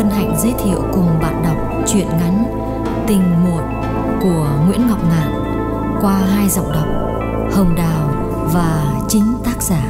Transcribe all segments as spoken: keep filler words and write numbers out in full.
hân hạnh giới thiệu cùng bạn đọc truyện ngắn Tình Muộn của Nguyễn Ngọc Ngạn qua hai giọng đọc Hồng Đào và chính tác giả.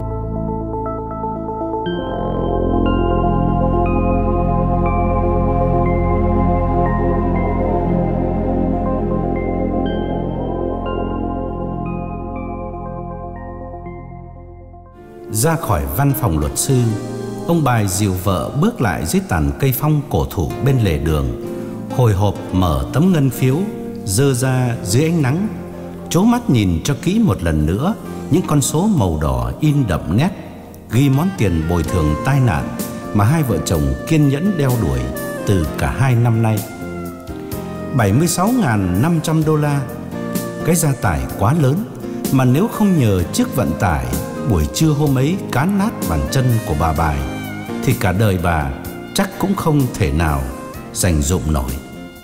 Ra khỏi văn phòng luật sư, ông Bài dìu vợ bước lại dưới tàn cây phong cổ thụ bên lề đường, hồi hộp mở tấm ngân phiếu dơ ra dưới ánh nắng, trố mắt nhìn cho kỹ một lần nữa những con số màu đỏ in đậm nét ghi món tiền bồi thường tai nạn mà hai vợ chồng kiên nhẫn đeo đuổi từ cả hai năm nay. bảy mươi sáu nghìn năm trăm đô la, cái gia tài quá lớn mà nếu không nhờ chiếc vận tải buổi trưa hôm ấy cán nát bàn chân của bà Bài thì cả đời bà chắc cũng không thể nào dành dụm nổi.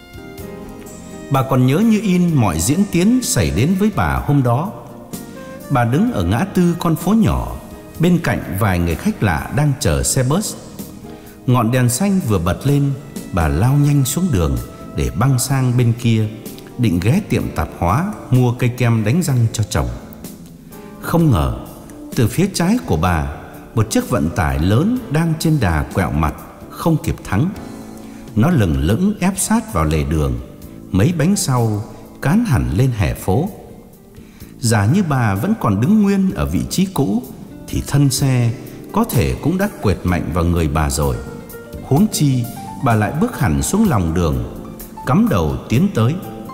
Bà còn nhớ như in mọi diễn tiến xảy đến với bà hôm đó. Bà đứng ở ngã tư con phố nhỏ, bên cạnh vài người khách lạ đang chờ xe bus. Ngọn đèn xanh vừa bật lên, bà lao nhanh xuống đường để băng sang bên kia, định ghé tiệm tạp hóa mua cây kem đánh răng cho chồng. Không ngờ từ phía trái của bà, một chiếc vận tải lớn đang trên đà quẹo mặt không kịp thắng. Nó lừng lững ép sát vào lề đường, mấy bánh sau cán hẳn lên hè phố. Giả như bà vẫn còn đứng nguyên ở vị trí cũ thì thân xe có thể cũng đã quệt mạnh vào người bà rồi. Huống chi bà lại bước hẳn xuống lòng đường, cắm đầu tiến tới.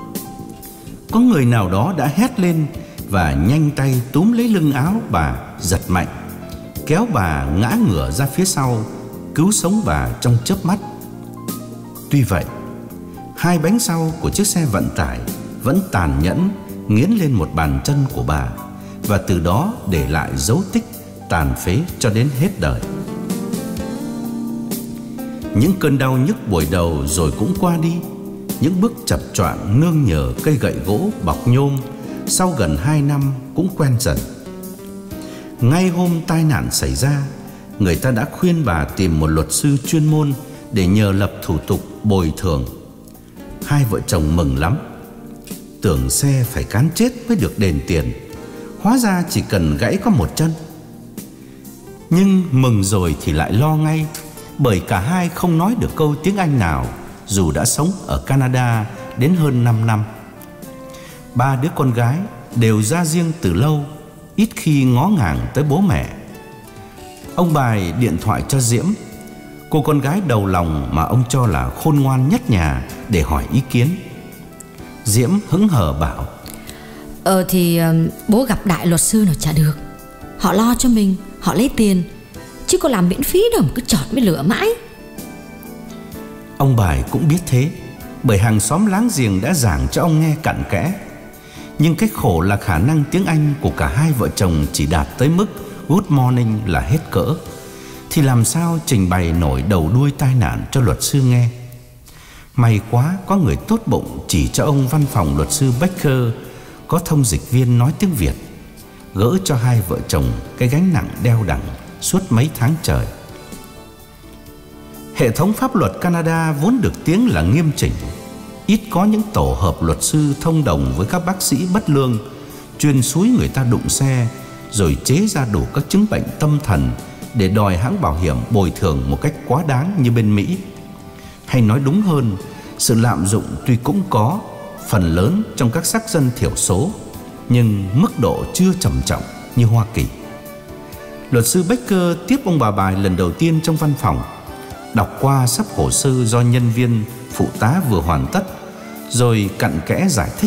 Có người nào đó đã hét lên và nhanh tay túm lấy lưng áo bà giật mạnh, kéo bà ngã ngửa ra phía sau, cứu sống bà trong chớp mắt. Tuy vậy, hai bánh sau của chiếc xe vận tải vẫn tàn nhẫn nghiến lên một bàn chân của bà, và từ đó để lại dấu tích tàn phế cho đến hết đời. Những cơn đau nhức buổi đầu rồi cũng qua đi. Những bước chập choạng nương nhờ cây gậy gỗ bọc nhôm sau gần hai năm cũng quen dần. Ngay hôm tai nạn xảy ra, người ta đã khuyên bà tìm một luật sư chuyên môn để nhờ lập thủ tục bồi thường. Hai vợ chồng mừng lắm, tưởng xe phải cán chết mới được đền tiền, hóa ra chỉ cần gãy có một chân. Nhưng mừng rồi thì lại lo ngay, bởi cả hai không nói được câu tiếng Anh nào, dù đã sống ở Canada đến hơn năm năm. Ba đứa con gái đều ra riêng từ lâu, ít khi ngó ngàng tới bố mẹ. Ông Bài điện thoại cho Diễm, cô con gái đầu lòng mà ông cho là khôn ngoan nhất nhà, để hỏi ý kiến. Diễm hững hờ bảo: Ờ thì um, bố gặp đại luật sư nào chả được. Họ lo cho mình, họ lấy tiền, chứ có làm miễn phí đâu mà cứ chọt với lửa mãi. Ông Bài cũng biết thế, bởi hàng xóm láng giềng đã giảng cho ông nghe cặn kẽ. Nhưng cái khổ là khả năng tiếng Anh của cả hai vợ chồng chỉ đạt tới mức good morning là hết cỡ, thì làm sao trình bày nổi đầu đuôi tai nạn cho luật sư nghe. May quá có người tốt bụng chỉ cho ông văn phòng luật sư Baker có thông dịch viên nói tiếng Việt, gỡ cho hai vợ chồng cái gánh nặng đeo đẳng suốt mấy tháng trời. Hệ thống pháp luật Canada vốn được tiếng là nghiêm chỉnh, ít có những tổ hợp luật sư thông đồng với các bác sĩ bất lương, chuyên xúi người ta đụng xe rồi chế ra đủ các chứng bệnh tâm thần để đòi hãng bảo hiểm bồi thường một cách quá đáng như bên Mỹ. Hay nói đúng hơn, sự lạm dụng tuy cũng có, phần lớn trong các sắc dân thiểu số, nhưng mức độ chưa trầm trọng như Hoa Kỳ. Luật sư Baker tiếp ông bà Bài lần đầu tiên trong văn phòng, đọc qua sắp hồ sơ do nhân viên phụ tá vừa hoàn tất, rồi cặn kẽ giải thích.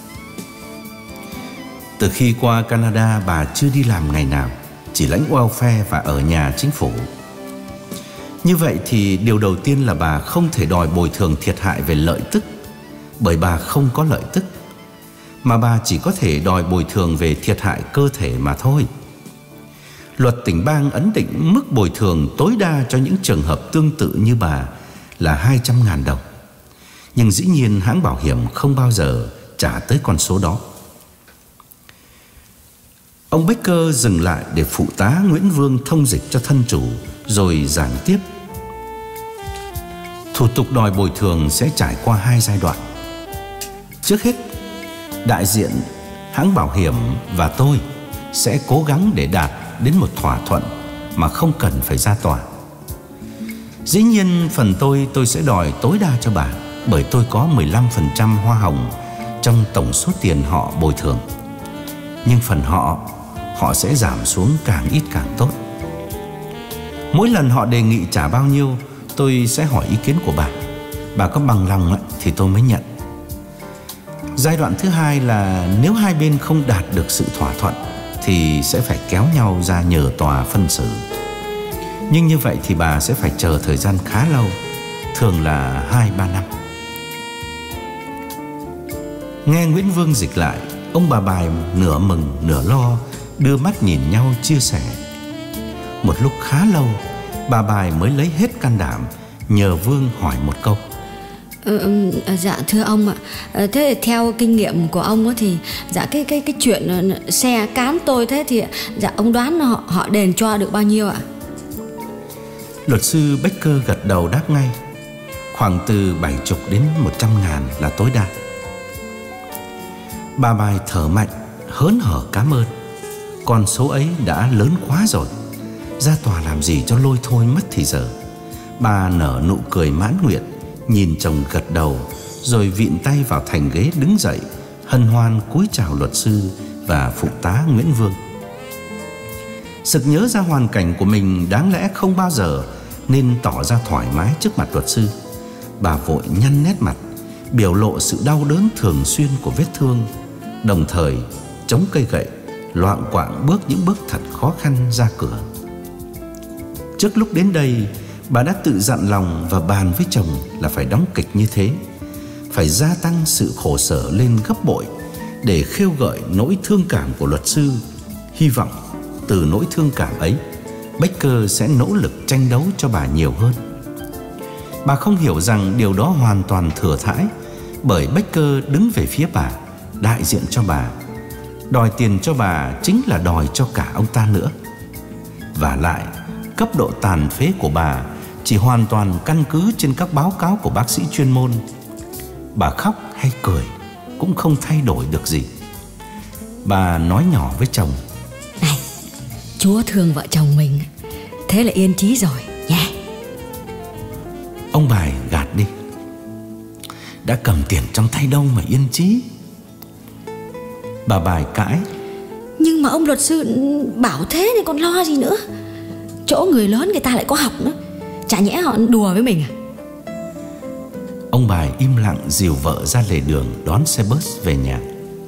Từ khi qua Canada, bà chưa đi làm ngày nào, chỉ lãnh welfare và ở nhà chính phủ. Như vậy thì điều đầu tiên là bà không thể đòi bồi thường thiệt hại về lợi tức, bởi bà không có lợi tức, mà bà chỉ có thể đòi bồi thường về thiệt hại cơ thể mà thôi. Luật tỉnh bang ấn định mức bồi thường tối đa cho những trường hợp tương tự như bà là hai trăm ngàn đồng. Nhưng dĩ nhiên hãng bảo hiểm không bao giờ trả tới con số đó. Ông Baker dừng lại để phụ tá Nguyễn Vương thông dịch cho thân chủ, rồi giảng tiếp. Thủ tục đòi bồi thường sẽ trải qua hai giai đoạn. Trước hết, đại diện hãng bảo hiểm và tôi sẽ cố gắng để đạt đến một thỏa thuận mà không cần phải ra tòa. Dĩ nhiên phần tôi tôi sẽ đòi tối đa cho bà, bởi tôi có mười lăm phần trăm hoa hồng trong tổng số tiền họ bồi thường. Nhưng phần họ, họ sẽ giảm xuống càng ít càng tốt. Mỗi lần họ đề nghị trả bao nhiêu, tôi sẽ hỏi ý kiến của bà. Bà có bằng lòng thì tôi mới nhận. Giai đoạn thứ hai là nếu hai bên không đạt được sự thỏa thuận thì sẽ phải kéo nhau ra nhờ tòa phân xử. Nhưng như vậy thì bà sẽ phải chờ thời gian khá lâu, thường là hai ba năm. Nghe Nguyễn Vương dịch lại, ông bà Bài nửa mừng nửa lo đưa mắt nhìn nhau chia sẻ. Một lúc khá lâu, bà Bài mới lấy hết can đảm nhờ Vương hỏi một câu. Ừ, dạ thưa ông ạ, thế theo kinh nghiệm của ông á thì dạ cái cái cái chuyện xe cán tôi thế thì dạ ông đoán họ họ đền cho được bao nhiêu ạ? Luật sư Becker gật đầu đáp ngay, khoảng từ bảy chục đến một trăm ngàn là tối đa. Bà Bài thở mạnh, hớn hở cảm ơn. Con số ấy đã lớn quá rồi, ra tòa làm gì cho lôi thôi mất thì giờ. Bà nở nụ cười mãn nguyện, nhìn chồng gật đầu, rồi vịn tay vào thành ghế đứng dậy, hân hoan cúi chào luật sư và phụ tá Nguyễn Vương. Sực nhớ ra hoàn cảnh của mình đáng lẽ không bao giờ nên tỏ ra thoải mái trước mặt luật sư, bà vội nhăn nét mặt, biểu lộ sự đau đớn thường xuyên của vết thương, đồng thời chống cây gậy, loạng quạng bước những bước thật khó khăn ra cửa. Trước lúc đến đây, bà đã tự dặn lòng và bàn với chồng là phải đóng kịch như thế, phải gia tăng sự khổ sở lên gấp bội để khêu gợi nỗi thương cảm của luật sư. Hy vọng từ nỗi thương cảm ấy, Becker sẽ nỗ lực tranh đấu cho bà nhiều hơn. Bà không hiểu rằng điều đó hoàn toàn thừa thãi, bởi Becker đứng về phía bà, đại diện cho bà. Đòi tiền cho bà chính là đòi cho cả ông ta nữa. Và lại, cấp độ tàn phế của bà chỉ hoàn toàn căn cứ trên các báo cáo của bác sĩ chuyên môn. Bà khóc hay cười cũng không thay đổi được gì. Bà nói nhỏ với chồng: Này, Chúa thương vợ chồng mình, thế là yên chí rồi nha. Ông Bài gạt đi: đã cầm tiền trong tay đâu mà yên chí. Bà Bài cãi: Nhưng mà ông luật sư bảo thế thì còn lo gì nữa. Chỗ người lớn người ta lại có học nữa, chả nhẽ họ đùa với mình à? Ông Bài im lặng dìu vợ ra lề đường đón xe bus về nhà.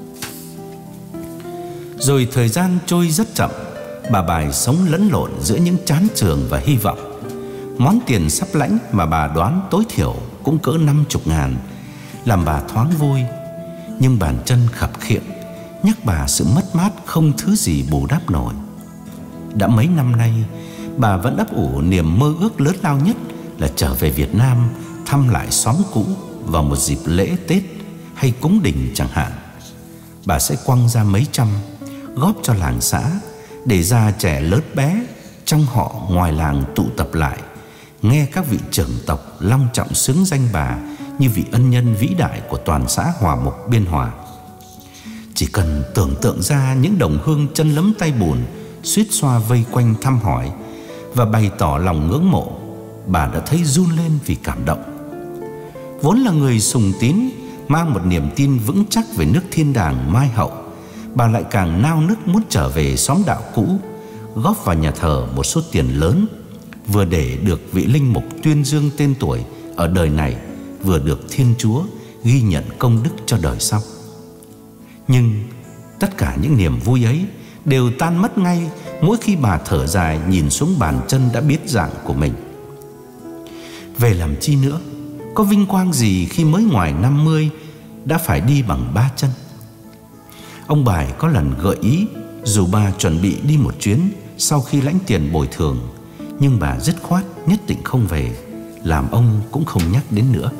Rồi thời gian trôi rất chậm. Bà Bài sống lẫn lộn giữa những chán trường và hy vọng. Món tiền sắp lãnh mà bà đoán tối thiểu cũng cỡ năm chục ngàn làm bà thoáng vui, nhưng bàn chân khập khiễng nhắc bà sự mất mát không thứ gì bù đắp nổi. Đã mấy năm nay, bà vẫn ấp ủ niềm mơ ước lớn lao nhất là trở về Việt Nam thăm lại xóm cũ vào một dịp lễ Tết hay cúng đình chẳng hạn. Bà sẽ quăng ra mấy trăm góp cho làng xã, để già trẻ lớn bé trong họ ngoài làng tụ tập lại, nghe các vị trưởng tộc long trọng xướng danh bà như vị ân nhân vĩ đại của toàn xã Hòa Mục Biên Hòa. Chỉ cần tưởng tượng ra những đồng hương chân lấm tay bùn suýt xoa vây quanh thăm hỏi và bày tỏ lòng ngưỡng mộ, bà đã thấy run lên vì cảm động. Vốn là người sùng tín, mang một niềm tin vững chắc về nước thiên đàng mai hậu, bà lại càng nao nức muốn trở về xóm đạo cũ, góp vào nhà thờ một số tiền lớn, vừa để được vị linh mục tuyên dương tên tuổi ở đời này, vừa được Thiên Chúa ghi nhận công đức cho đời sau. Nhưng tất cả những niềm vui ấy đều tan mất ngay mỗi khi bà thở dài nhìn xuống bàn chân đã biết dạng của mình. Về làm chi nữa, có vinh quang gì khi mới ngoài năm mươi đã phải đi bằng ba chân. Ông Bài có lần gợi ý dù bà chuẩn bị đi một chuyến sau khi lãnh tiền bồi thường, nhưng bà dứt khoát nhất định không về, làm ông cũng không nhắc đến nữa.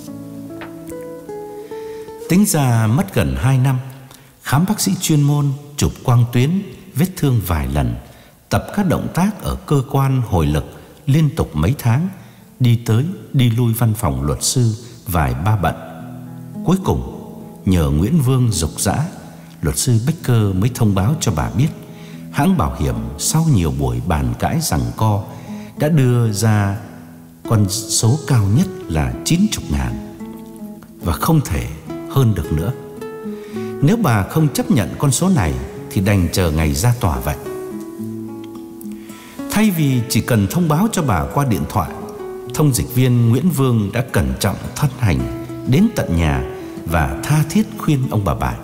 Tính ra mất gần hai năm, khám bác sĩ chuyên môn, chụp quang tuyến, vết thương vài lần, tập các động tác ở cơ quan hồi lực liên tục mấy tháng, đi tới đi lui văn phòng luật sư vài ba bận. Cuối cùng nhờ Nguyễn Vương giục giã, luật sư Becker mới thông báo cho bà biết hãng bảo hiểm sau nhiều buổi bàn cãi giằng co đã đưa ra con số cao nhất là chín mươi ngàn và không thể hơn được nữa. Nếu bà không chấp nhận con số này thì đành chờ ngày ra tòa vậy. Thay vì chỉ cần thông báo cho bà qua điện thoại, thông dịch viên Nguyễn Vương đã cẩn trọng thân hành đến tận nhà và tha thiết khuyên ông bà Bài: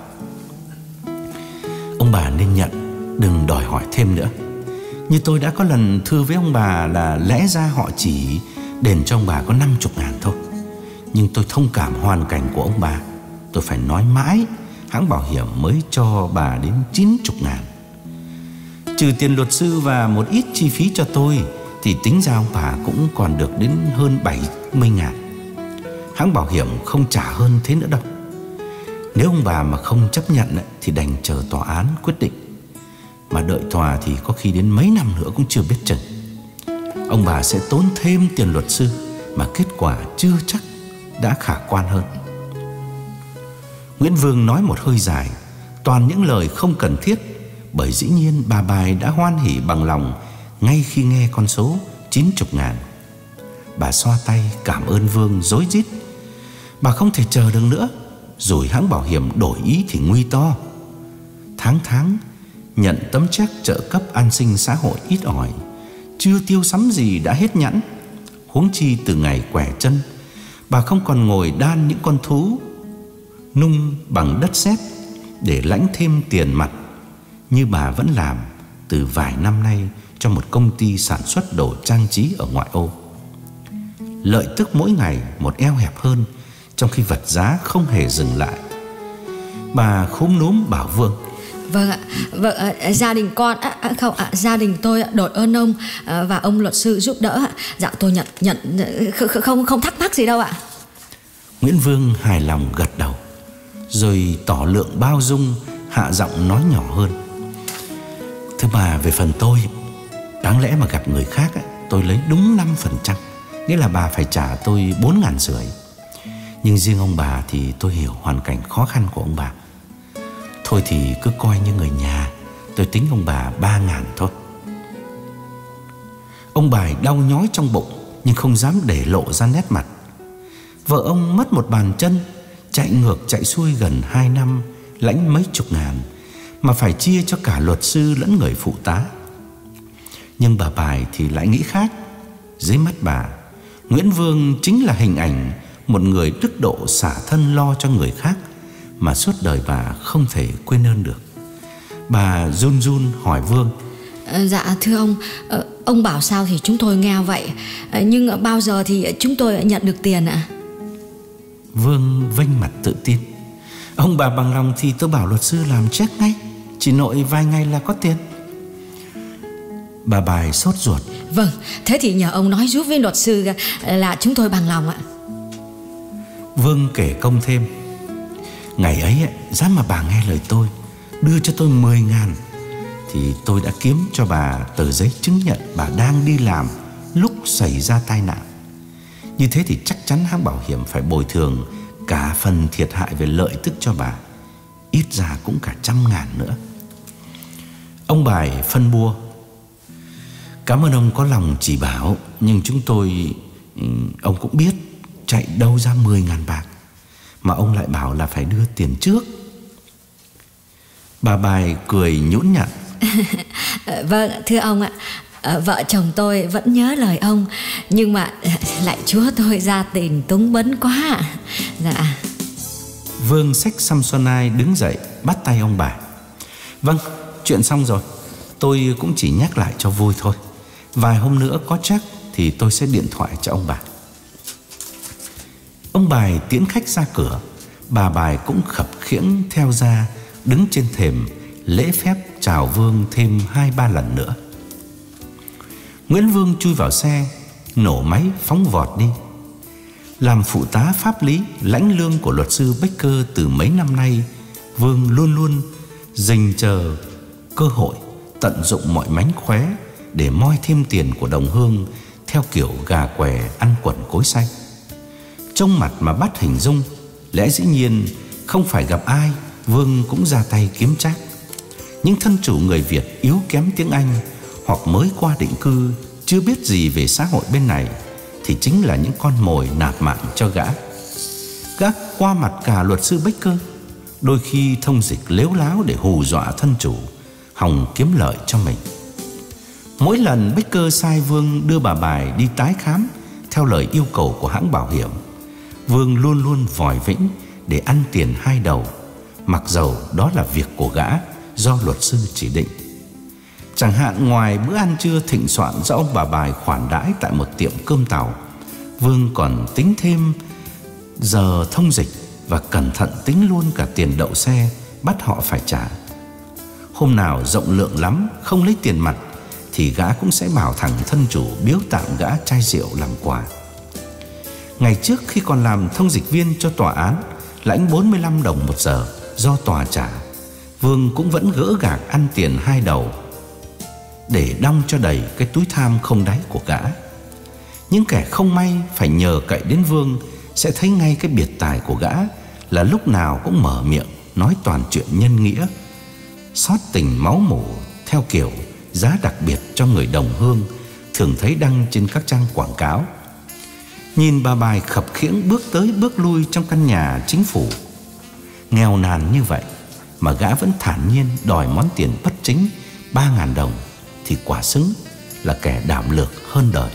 ông bà nên nhận, đừng đòi hỏi thêm nữa. Như tôi đã có lần thưa với ông bà là lẽ ra họ chỉ đền cho ông bà có năm mươi ngàn thôi. Nhưng tôi thông cảm hoàn cảnh của ông bà, tôi phải nói mãi hãng bảo hiểm mới cho bà đến chín mươi ngàn. Trừ tiền luật sư và một ít chi phí cho tôi thì tính ra ông bà cũng còn được đến hơn bảy mươi ngàn. Hãng bảo hiểm không trả hơn thế nữa đâu. Nếu ông bà mà không chấp nhận thì đành chờ tòa án quyết định. Mà đợi tòa thì có khi đến mấy năm nữa cũng chưa biết chừng. Ông bà sẽ tốn thêm tiền luật sư mà kết quả chưa chắc đã khả quan hơn. Nguyễn Vương nói một hơi dài, toàn những lời không cần thiết, bởi dĩ nhiên bà Bài đã hoan hỉ bằng lòng ngay khi nghe con số chín mươi ngàn. Bà xoa tay cảm ơn Vương rối rít. Bà không thể chờ được nữa, rồi hãng bảo hiểm đổi ý thì nguy to. Tháng tháng nhận tấm séc trợ cấp an sinh xã hội ít ỏi, chưa tiêu sắm gì đã hết nhẵn. Huống chi từ ngày quẻ chân, bà không còn ngồi đan những con thú nung bằng đất sét để lãnh thêm tiền mặt như bà vẫn làm từ vài năm nay cho một công ty sản xuất đồ trang trí ở ngoại ô. Lợi tức mỗi ngày một eo hẹp hơn, trong khi vật giá không hề dừng lại. Bà khúm núm bảo Vương: Vâng ạ, vâng, à, gia đình con, à, à, không, à, gia đình tôi đội ơn ông à, và ông luật sư giúp đỡ ạ. Dạ tôi nhận, nhận không, không, không thắc mắc gì đâu ạ. Nguyễn Vương hài lòng gật đầu, rồi tỏ lượng bao dung, hạ giọng nói nhỏ hơn: thưa bà, về phần tôi, đáng lẽ mà gặp người khác tôi lấy đúng năm phần trăm, nghĩa là bà phải trả tôi bốn ngàn rưỡi. Nhưng riêng ông bà thì tôi hiểu hoàn cảnh khó khăn của ông bà. Thôi thì cứ coi như người nhà, tôi tính ông bà ba ngàn thôi. Ông Bài đau nhói trong bụng nhưng không dám để lộ ra nét mặt. Vợ ông mất một bàn chân, chạy ngược chạy xuôi gần hai năm, lãnh mấy chục ngàn, mà phải chia cho cả luật sư lẫn người phụ tá. Nhưng bà Bài thì lại nghĩ khác. Dưới mắt bà, Nguyễn Vương chính là hình ảnh một người đức độ xả thân lo cho người khác mà suốt đời bà không thể quên ơn được. Bà run run hỏi Vương: à, Dạ thưa ông, ông bảo sao thì chúng tôi nghe vậy, nhưng bao giờ thì chúng tôi nhận được tiền ạ? Vương vênh mặt tự tin: ông bà bằng lòng thì tôi bảo luật sư làm check ngay, chỉ nội vài ngày là có tiền. Bà Bài sốt ruột: Vâng, thế thì nhờ ông nói giúp với luật sư là chúng tôi bằng lòng ạ. Vương kể công thêm: ngày ấy giá mà bà nghe lời tôi, đưa cho tôi mười ngàn, thì tôi đã kiếm cho bà tờ giấy chứng nhận bà đang đi làm lúc xảy ra tai nạn. Như thế thì chắc chắn hãng bảo hiểm phải bồi thường cả phần thiệt hại về lợi tức cho bà, ít ra cũng cả trăm ngàn nữa. Ông Bài phân bua: cảm ơn ông có lòng chỉ bảo, nhưng chúng tôi, ông cũng biết, chạy đâu ra mười ngàn bạc, mà ông lại bảo là phải đưa tiền trước. Bà Bài cười nhũn nhặn: Vâng thưa ông ạ, vợ chồng tôi vẫn nhớ lời ông, nhưng mà lại chúa tôi ra tiền túng bấn quá. Dạ. Vương xách Samsonite đứng dậy bắt tay ông Bài: vâng, chuyện xong rồi, tôi cũng chỉ nhắc lại cho vui thôi. Vài hôm nữa có chắc thì tôi sẽ điện thoại cho ông bà. Ông Bài tiễn khách ra cửa, bà Bài cũng khập khiễng theo ra, đứng trên thềm lễ phép chào Vương thêm hai ba lần nữa. Nguyễn Vương chui vào xe, nổ máy phóng vọt đi. Làm phụ tá pháp lý lãnh lương của luật sư Becker từ mấy năm nay, Vương luôn luôn dình chờ cơ hội, tận dụng mọi mánh khóe để moi thêm tiền của đồng hương theo theo kiểu gà què ăn quần cối xay. Trông mặt mà bắt hình dung, lẽ dĩ nhiên không phải gặp ai Vương cũng ra tay kiếm trác. Những thân chủ người Việt yếu kém tiếng Anh hoặc mới qua định cư, chưa biết gì về xã hội bên này, thì chính là những con mồi nạp mạng cho gã. Gã qua mặt cả luật sư Baker, đôi khi thông dịch lếu láo để hù dọa thân chủ, hòng kiếm lợi cho mình. Mỗi lần Baker sai Vương đưa bà Bài đi tái khám theo lời yêu cầu của hãng bảo hiểm, Vương luôn luôn vòi vĩnh để ăn tiền hai đầu, mặc dầu đó là việc của gã do luật sư chỉ định. Chẳng hạn ngoài bữa ăn trưa thịnh soạn do ông bà Bài khoản đãi tại một tiệm cơm tàu, Vương còn tính thêm giờ thông dịch và cẩn thận tính luôn cả tiền đậu xe bắt họ phải trả. Hôm nào rộng lượng lắm không lấy tiền mặt thì gã cũng sẽ bảo thằng thân chủ biếu tặng gã chai rượu làm quà. Ngày trước khi còn làm thông dịch viên cho tòa án, lãnh bốn mươi lăm đồng một giờ do tòa trả, Vương cũng vẫn gỡ gạc ăn tiền hai đầu để đong cho đầy cái túi tham không đáy của gã. Những kẻ không may phải nhờ cậy đến Vương sẽ thấy ngay cái biệt tài của gã là lúc nào cũng mở miệng nói toàn chuyện nhân nghĩa, xót tình máu mủ theo kiểu giá đặc biệt cho người đồng hương thường thấy đăng trên các trang quảng cáo. Nhìn bà Bài khập khiễng bước tới bước lui trong căn nhà chính phủ nghèo nàn như vậy mà gã vẫn thản nhiên đòi món tiền bất chính ba ngàn đồng thì quả xứng là kẻ đảm lược hơn đời.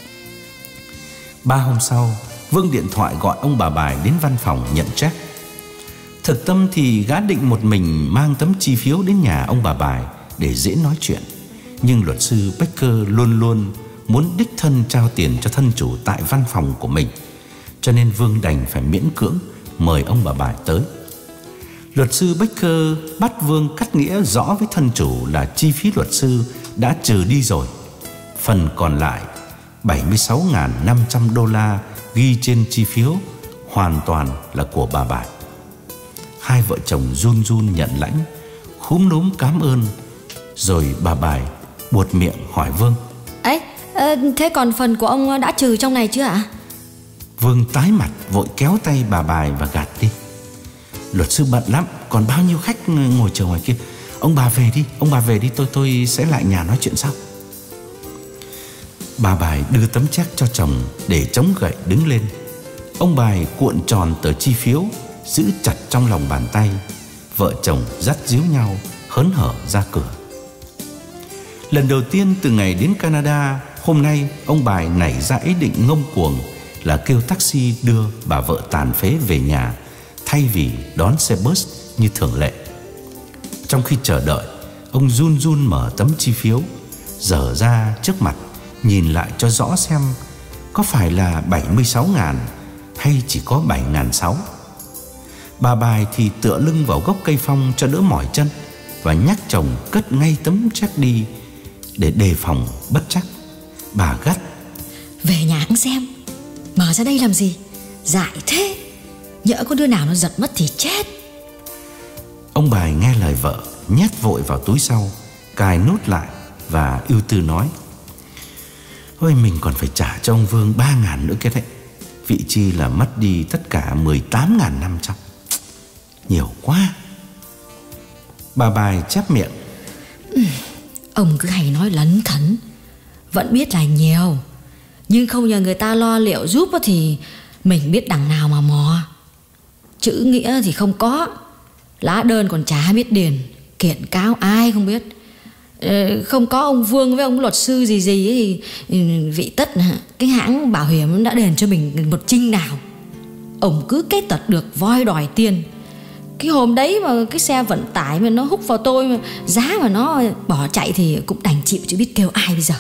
Ba hôm sau, Vương điện thoại gọi ông bà Bài đến văn phòng nhận check. Thực tâm thì gã định một mình mang tấm chi phiếu đến nhà ông bà Bài để dễ nói chuyện, nhưng luật sư Baker luôn luôn muốn đích thân trao tiền cho thân chủ tại văn phòng của mình, cho nên Vương đành phải miễn cưỡng mời ông bà Bài tới. Luật sư Baker bắt Vương cắt nghĩa rõ với thân chủ là chi phí luật sư đã trừ đi rồi. Phần còn lại bảy mươi sáu nghìn năm trăm đô la ghi trên chi phiếu hoàn toàn là của bà Bài. Hai vợ chồng run run nhận lãnh, khúm núm cảm ơn. Rồi bà Bài buột miệng hỏi Vương: Ấy, thế còn phần của ông đã trừ trong này chưa ạ? Vương tái mặt vội kéo tay bà Bài và gạt đi. Luật sư bận lắm, còn bao nhiêu khách ngồi chờ ngoài kia. Ông bà về đi, ông bà về đi, tôi tôi sẽ lại nhà nói chuyện sau. Bà Bài đưa tấm check cho chồng để chống gậy đứng lên. Ông Bài cuộn tròn tờ chi phiếu giữ chặt trong lòng bàn tay. Vợ chồng dắt díu nhau hớn hở ra cửa. Lần đầu tiên từ ngày đến Canada, hôm nay ông Bài nảy ra ý định ngông cuồng là kêu taxi đưa bà vợ tàn phế về nhà thay vì đón xe bus như thường lệ. Trong khi chờ đợi, ông run run mở tấm chi phiếu, dở ra trước mặt nhìn lại cho rõ xem có phải là bảy mươi sáu ngàn hay chỉ có bảy ngàn sáu. Bà Bài thì tựa lưng vào gốc cây phong cho đỡ mỏi chân và nhắc chồng cất ngay tấm check đi để đề phòng bất trắc. Bà gắt: Về nhà hẵng xem, mở ra đây làm gì, dại thế, nhỡ có đứa nào nó giật mất thì chết. Ông Bài nghe lời vợ, nhét vội vào túi sau, cài nút lại và ưu tư nói: Ôi, mình còn phải trả cho ông Vương ba ngàn nữa kia đấy. Vị chi là mất đi tất cả mười tám ngàn năm trăm. Nhiều quá. Bà Bài chép miệng: ừ, Ông cứ hay nói lấn thấn, vẫn biết là nhiều, nhưng không nhờ người ta lo liệu giúp thì mình biết đằng nào mà mò. Chữ nghĩa thì không có, lá đơn còn chả biết điền, kiện cáo ai không biết. Không có ông Vương với ông luật sư gì gì ấy, thì vị tất cái hãng bảo hiểm đã đền cho mình một trinh nào. Ông cứ cái tật được voi đòi tiền. Cái hôm đấy mà cái xe vận tải mà nó húc vào tôi mà giá mà nó bỏ chạy thì cũng đành chịu, chứ biết kêu ai bây giờ.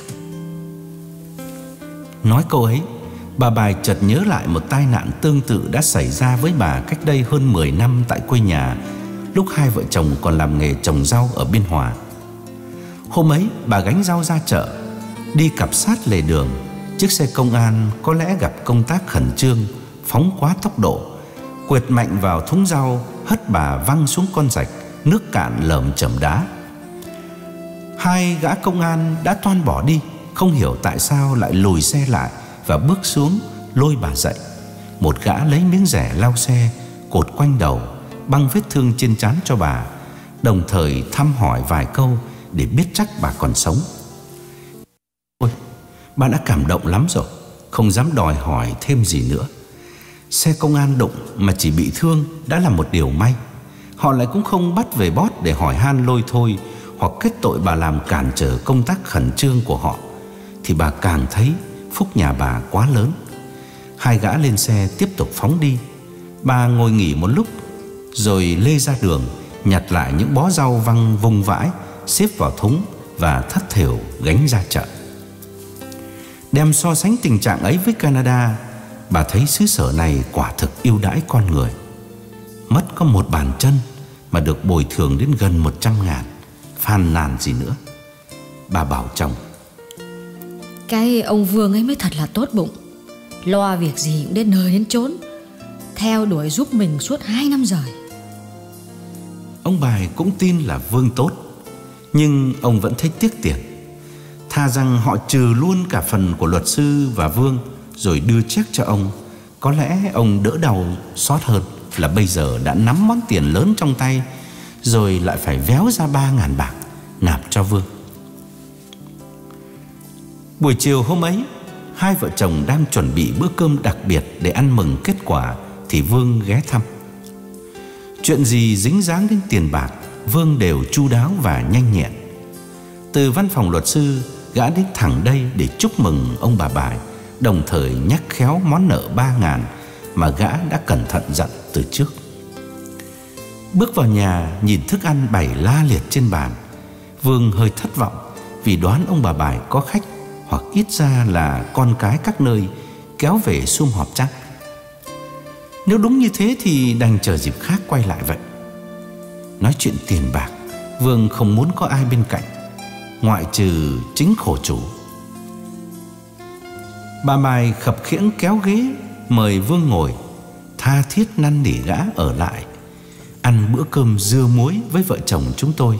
Nói câu ấy, bà Bài chợt nhớ lại một tai nạn tương tự đã xảy ra với bà cách đây hơn mười năm tại quê nhà, lúc hai vợ chồng còn làm nghề trồng rau ở Biên Hòa. Hôm ấy bà gánh rau ra chợ, đi cặp sát lề đường, chiếc xe công an có lẽ gặp công tác khẩn trương phóng quá tốc độ, quệt mạnh vào thúng rau, hất bà văng xuống con rạch nước cạn lởm chởm đá. Hai gã công an đã toan bỏ đi không hiểu tại sao lại lùi xe lại và bước xuống lôi bà dậy. Một gã lấy miếng rẻ lau xe, cột quanh đầu, băng vết thương trên trán cho bà, đồng thời thăm hỏi vài câu để biết chắc bà còn sống. Ôi, bà đã cảm động lắm rồi, không dám đòi hỏi thêm gì nữa. Xe công an đụng mà chỉ bị thương đã là một điều may. Họ lại cũng không bắt về bót để hỏi han lôi thôi, hoặc kết tội bà làm cản trở công tác khẩn trương của họ, thì bà càng thấy phúc nhà bà quá lớn. Hai gã lên xe tiếp tục phóng đi. Bà ngồi nghỉ một lúc rồi lê ra đường, nhặt lại những bó rau văng vung vãi, xếp vào thúng và thất thểu gánh ra chợ. Đem so sánh tình trạng ấy với Canada, bà thấy xứ sở này quả thực ưu đãi con người. Mất có một bàn chân mà được bồi thường đến gần một trăm ngàn, phàn nàn gì nữa. Bà bảo chồng: Cái ông Vương ấy mới thật là tốt bụng, lo việc gì cũng đến nơi đến chốn, theo đuổi giúp mình suốt hai năm rồi. Ông Bài cũng tin là Vương tốt, nhưng ông vẫn thấy tiếc tiền. Thà rằng họ trừ luôn cả phần của luật sư và Vương rồi đưa check cho ông, có lẽ ông đỡ đau xót hơn là bây giờ đã nắm món tiền lớn trong tay, rồi lại phải véo ra ba ngàn bạc nạp cho Vương. Buổi chiều hôm ấy, hai vợ chồng đang chuẩn bị bữa cơm đặc biệt để ăn mừng kết quả thì Vương ghé thăm. Chuyện gì dính dáng đến tiền bạc, Vương đều chu đáo và nhanh nhẹn. Từ văn phòng luật sư, gã đến thẳng đây để chúc mừng ông bà Bài, đồng thời nhắc khéo món nợ ba ngàn mà gã đã cẩn thận dặn từ trước. Bước vào nhà, nhìn thức ăn bày la liệt trên bàn, Vương hơi thất vọng vì đoán ông bà Bài có khách, hoặc ít ra là con cái các nơi kéo về sum họp chắc. Nếu đúng như thế thì đành chờ dịp khác quay lại vậy. Nói chuyện tiền bạc, Vương không muốn có ai bên cạnh, ngoại trừ chính khổ chủ. Bà Bài khập khiễng kéo ghế mời Vương ngồi, tha thiết năn nỉ gã ở lại ăn bữa cơm dưa muối với vợ chồng chúng tôi.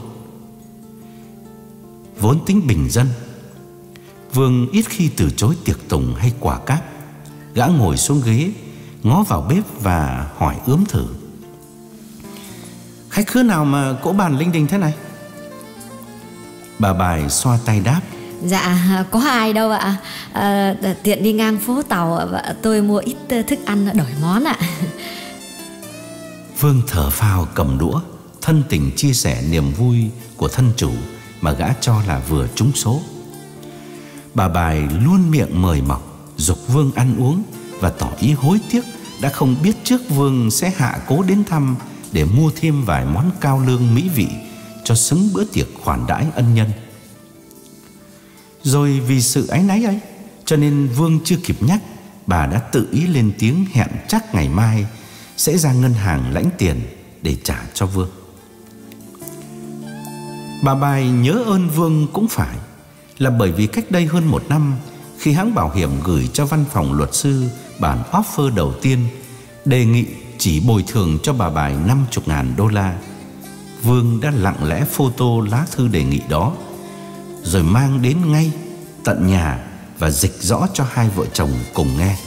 Vốn tính bình dân, Vương ít khi từ chối tiệc tùng hay quả cáp. Gã ngồi xuống ghế, ngó vào bếp và hỏi ướm thử: Khách khứa nào mà cỗ bàn linh đình thế này? Bà Bài xoa tay đáp: Dạ có ai đâu ạ, à, tiện đi ngang phố Tàu, tôi mua ít thức ăn đổi món ạ. Vương thở phào cầm đũa, thân tình chia sẻ niềm vui của thân chủ mà gã cho là vừa trúng số. Bà Bài luôn miệng mời mọc, giục Vương ăn uống và tỏ ý hối tiếc đã không biết trước Vương sẽ hạ cố đến thăm để mua thêm vài món cao lương mỹ vị cho xứng bữa tiệc khoản đãi ân nhân. Rồi vì sự áy náy ấy, cho nên Vương chưa kịp nhắc, bà đã tự ý lên tiếng hẹn chắc ngày mai sẽ ra ngân hàng lãnh tiền để trả cho Vương. Bà Bài nhớ ơn Vương cũng phải là bởi vì cách đây hơn một năm, khi hãng bảo hiểm gửi cho văn phòng luật sư bản offer đầu tiên đề nghị chỉ bồi thường cho bà Bài năm mươi ngàn đô la, Vương đã lặng lẽ photo lá thư đề nghị đó, rồi mang đến ngay tận nhà và dịch rõ cho hai vợ chồng cùng nghe.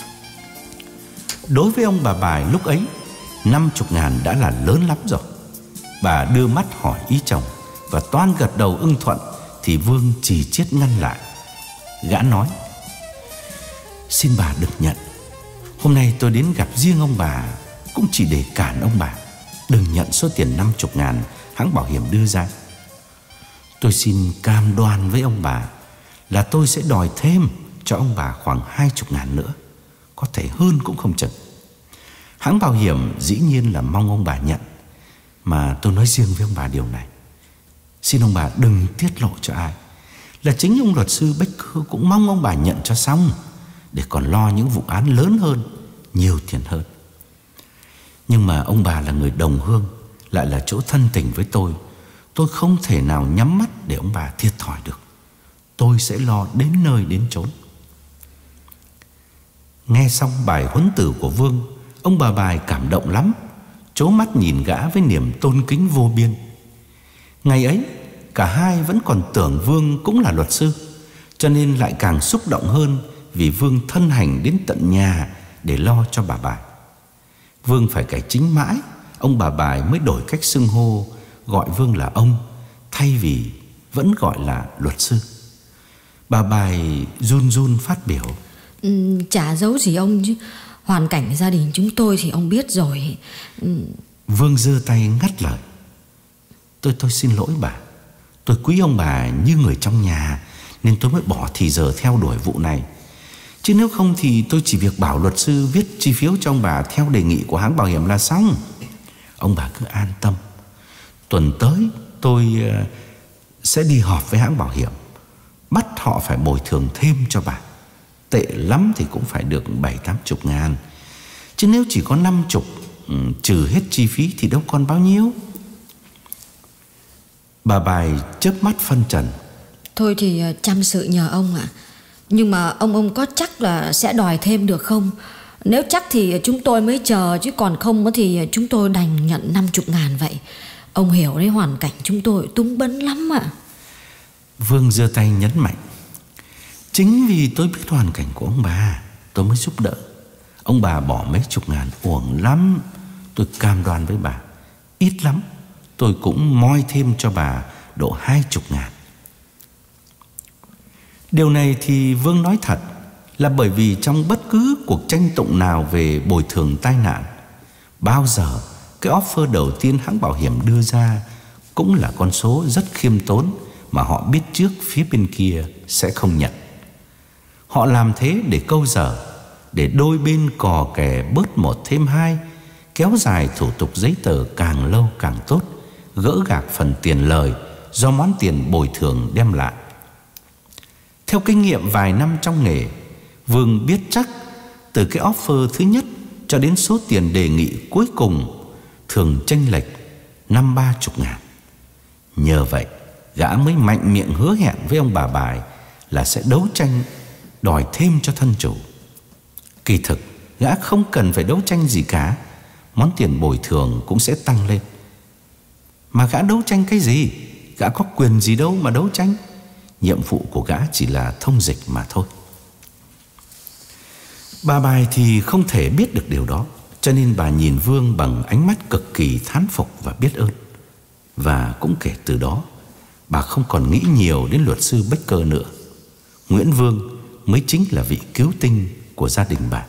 Đối với ông bà Bài lúc ấy, năm mươi ngàn đã là lớn lắm rồi. Bà đưa mắt hỏi ý chồng và toan gật đầu ưng thuận thì Vương chỉ chiết ngăn lại. Gã nói: Xin bà đừng nhận. Hôm nay tôi đến gặp riêng ông bà cũng chỉ để cản ông bà. Đừng nhận số tiền năm mươi ngàn hãng bảo hiểm đưa ra. Tôi xin cam đoan với ông bà là tôi sẽ đòi thêm cho ông bà khoảng hai mươi ngàn nữa, có thể hơn cũng không chừng. Hãng bảo hiểm dĩ nhiên là mong ông bà nhận, mà tôi nói riêng với ông bà điều này, xin ông bà đừng tiết lộ cho ai. Là chính ông luật sư Bách Cư cũng mong ông bà nhận cho xong, để còn lo những vụ án lớn hơn, nhiều tiền hơn. Nhưng mà ông bà là người đồng hương, lại là chỗ thân tình với tôi, tôi không thể nào nhắm mắt để ông bà thiệt thòi được. Tôi sẽ lo đến nơi đến chốn. Nghe xong bài huấn tử của Vương, ông bà Bài cảm động lắm, trố mắt nhìn gã với niềm tôn kính vô biên. Ngày ấy, cả hai vẫn còn tưởng Vương cũng là luật sư, cho nên lại càng xúc động hơn vì Vương thân hành đến tận nhà để lo cho bà Bài. Vương phải cải chính mãi, ông bà Bài mới đổi cách xưng hô, gọi Vương là ông thay vì vẫn gọi là luật sư. Bà Bài run run phát biểu: ừ, Chả giấu gì ông chứ, hoàn cảnh gia đình chúng tôi thì ông biết rồi. ừ. Vương giơ tay ngắt lời: Tôi tôi xin lỗi bà. Tôi quý ông bà như người trong nhà nên tôi mới bỏ thì giờ theo đuổi vụ này. Chứ nếu không thì tôi chỉ việc bảo luật sư viết chi phiếu cho ông bà theo đề nghị của hãng bảo hiểm là xong. Ông bà cứ an tâm. Tuần tới tôi sẽ đi họp với hãng bảo hiểm, bắt họ phải bồi thường thêm cho bà. Tệ lắm thì cũng phải được bảy tám chục ngàn. Chứ nếu chỉ có năm chục, trừ hết chi phí thì đâu còn bao nhiêu. Bà Bài chớp mắt phân trần: Thôi thì chăm sự nhờ ông ạ. Nhưng mà ông ông có chắc là sẽ đòi thêm được không? Nếu chắc thì chúng tôi mới chờ, chứ còn không thì chúng tôi đành nhận năm chục ngàn vậy. Ông hiểu đấy, hoàn cảnh chúng tôi túng bấn lắm ạ. Vương giơ tay nhấn mạnh: Chính vì tôi biết hoàn cảnh của ông bà, tôi mới giúp đỡ. Ông bà bỏ mấy chục ngàn uổng lắm. Tôi cam đoan với bà, ít lắm tôi cũng moi thêm cho bà độ hai chục ngàn. Điều này thì Vương nói thật là bởi vì trong bất cứ cuộc tranh tụng nào về bồi thường tai nạn, bao giờ cái offer đầu tiên hãng bảo hiểm đưa ra cũng là con số rất khiêm tốn mà họ biết trước phía bên kia sẽ không nhận. Họ làm thế để câu giờ, để đôi bên cò kè bớt một thêm hai, kéo dài thủ tục giấy tờ càng lâu càng tốt, gỡ gạc phần tiền lời do món tiền bồi thường đem lại. Theo kinh nghiệm vài năm trong nghề, Vương biết chắc từ cái offer thứ nhất cho đến số tiền đề nghị cuối cùng thường chênh lệch năm ba chục ngàn. Nhờ vậy, gã mới mạnh miệng hứa hẹn với ông bà Bài là sẽ đấu tranh đòi thêm cho thân chủ. Kỳ thực, gã không cần phải đấu tranh gì cả, món tiền bồi thường cũng sẽ tăng lên. Mà gã đấu tranh cái gì? Gã có quyền gì đâu mà đấu tranh. Nhiệm vụ của gã chỉ là thông dịch mà thôi. Bà Bài thì không thể biết được điều đó, cho nên bà nhìn Vương bằng ánh mắt cực kỳ thán phục và biết ơn. Và cũng kể từ đó, bà không còn nghĩ nhiều đến luật sư Baker nữa. Nguyễn Vương mới chính là vị cứu tinh của gia đình bà.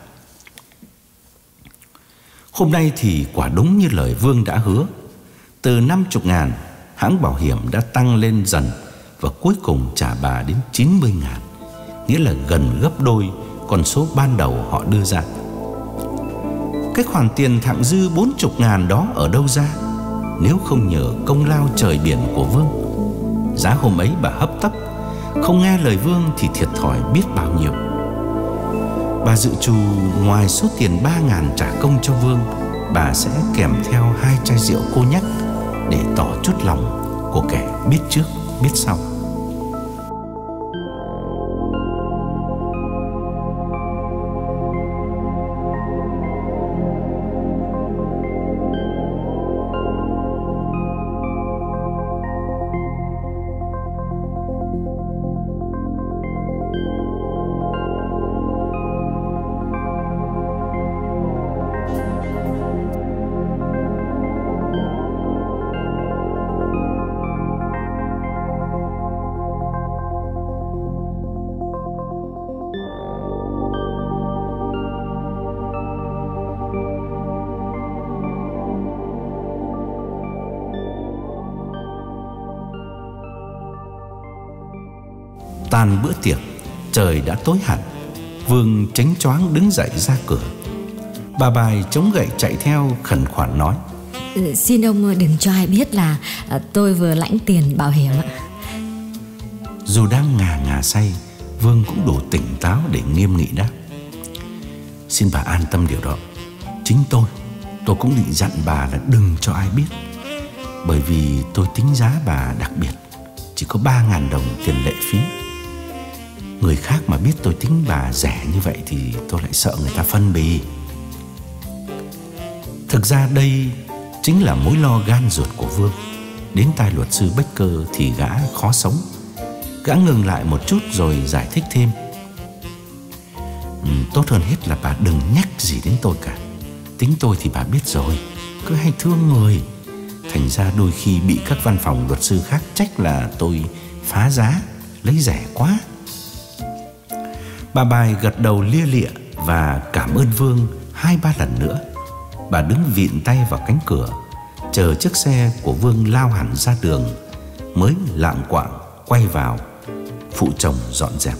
Hôm nay thì quả đúng như lời Vương đã hứa. Từ năm chục ngàn, hãng bảo hiểm đã tăng lên dần và cuối cùng trả bà đến chín mươi ngàn, nghĩa là gần gấp đôi con số ban đầu họ đưa ra. Cái khoản tiền thặng dư bốn chục ngàn đó ở đâu ra, nếu không nhờ công lao trời biển của Vương? Giá hôm ấy bà hấp tấp, không nghe lời Vương thì thiệt thòi biết bao nhiêu. Bà dự trù ngoài số tiền ba ngàn trả công cho Vương, bà sẽ kèm theo hai chai rượu cô nhắc để tỏ chút lòng của kẻ biết trước biết sau. Tan bữa tiệc, trời đã tối hẳn. Vương chánh choáng đứng dậy ra cửa. Bà Bài chống gậy chạy theo khẩn khoản nói: ừ, Xin ông đừng cho ai biết là tôi vừa lãnh tiền bảo hiểm ạ. Dù đang ngà ngà say, Vương cũng đủ tỉnh táo để nghiêm nghị đáp: Xin bà an tâm điều đó. Chính tôi Tôi cũng định dặn bà là đừng cho ai biết, bởi vì tôi tính giá bà đặc biệt, chỉ có ba ngàn đồng tiền lệ phí. Người khác mà biết tôi tính bà rẻ như vậy thì tôi lại sợ người ta phân bì. Thực ra đây chính là mối lo gan ruột của Vương. Đến tai luật sư Baker thì gã khó sống. Gã ngừng lại một chút rồi giải thích thêm. ừ, Tốt hơn hết là bà đừng nhắc gì đến tôi cả. Tính tôi thì bà biết rồi, cứ hay thương người. Thành ra đôi khi bị các văn phòng luật sư khác trách là tôi phá giá, lấy rẻ quá. Bà Bài gật đầu lia lịa và cảm ơn Vương hai ba lần nữa. Bà đứng vịn tay vào cánh cửa, chờ chiếc xe của Vương lao hẳn ra đường, mới lạng quạng quay vào phụ chồng dọn dẹp.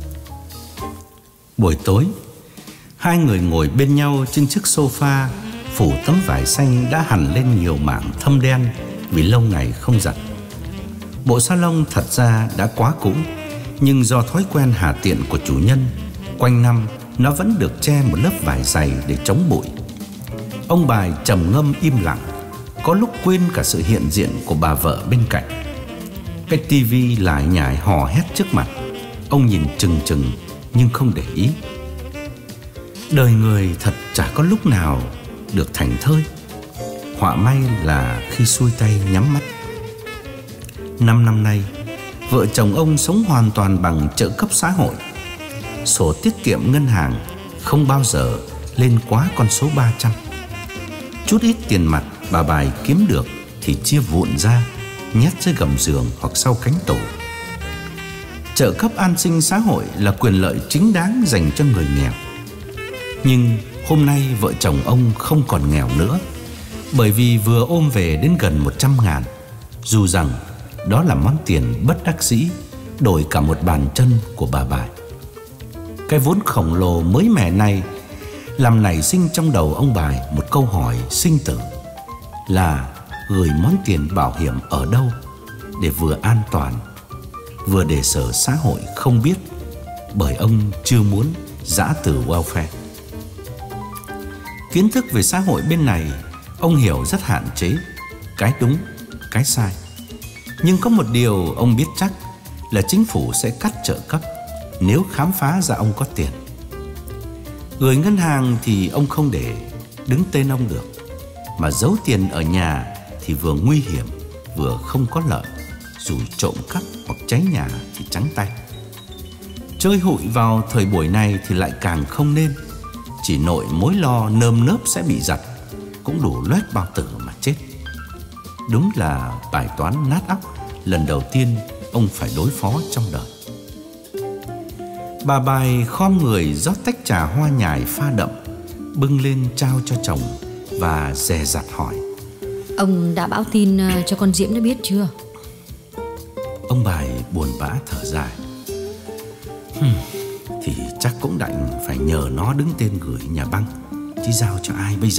Buổi tối, hai người ngồi bên nhau trên chiếc sofa phủ tấm vải xanh đã hằn lên nhiều mảng thâm đen vì lâu ngày không giặt. Bộ salon thật ra đã quá cũ, nhưng do thói quen hà tiện của chủ nhân, quanh năm nó vẫn được che một lớp vải dày để chống bụi. Ông Bài trầm ngâm im lặng, có lúc quên cả sự hiện diện của bà vợ bên cạnh. Cái tivi lải nhải hò hét trước mặt, ông nhìn chừng chừng nhưng không để ý. Đời người thật chả có lúc nào được thảnh thơi, họa may là khi xuôi tay nhắm mắt. Năm năm nay, vợ chồng ông sống hoàn toàn bằng trợ cấp xã hội. Sổ tiết kiệm ngân hàng không bao giờ lên quá con số ba trăm. Chút ít tiền mặt bà Bài kiếm được thì chia vụn ra, nhét dưới gầm giường hoặc sau cánh tủ. Trợ cấp an sinh xã hội là quyền lợi chính đáng dành cho người nghèo. Nhưng hôm nay vợ chồng ông không còn nghèo nữa, bởi vì vừa ôm về đến gần một trăm ngàn. Dù rằng đó là món tiền bất đắc dĩ đổi cả một bàn chân của bà Bài. Cái vốn khổng lồ mới mẻ này làm nảy sinh trong đầu ông Bài một câu hỏi sinh tử, là gửi món tiền bảo hiểm ở đâu để vừa an toàn, vừa để sở xã hội không biết, bởi ông chưa muốn giã từ welfare. Kiến thức về xã hội bên này ông hiểu rất hạn chế, cái đúng, cái sai. Nhưng có một điều ông biết chắc là chính phủ sẽ cắt trợ cấp nếu khám phá ra ông có tiền. Gửi ngân hàng thì ông không để đứng tên ông được, mà giấu tiền ở nhà thì vừa nguy hiểm vừa không có lợi, dù trộm cắp hoặc cháy nhà thì trắng tay. Chơi hụi vào thời buổi này thì lại càng không nên, chỉ nội mối lo nơm nớp sẽ bị giật, cũng đủ loét bao tử mà chết. Đúng là bài toán nát óc lần đầu tiên ông phải đối phó trong đời. Bà Bài khom người rót tách trà hoa nhài pha đậm, bưng lên trao cho chồng và dè dặt hỏi: Ông đã báo tin cho con Diễm nó biết chưa? Ông Bài buồn bã thở dài. Hừm, thì chắc cũng đành phải nhờ nó đứng tên gửi nhà băng, chứ giao cho ai bây giờ.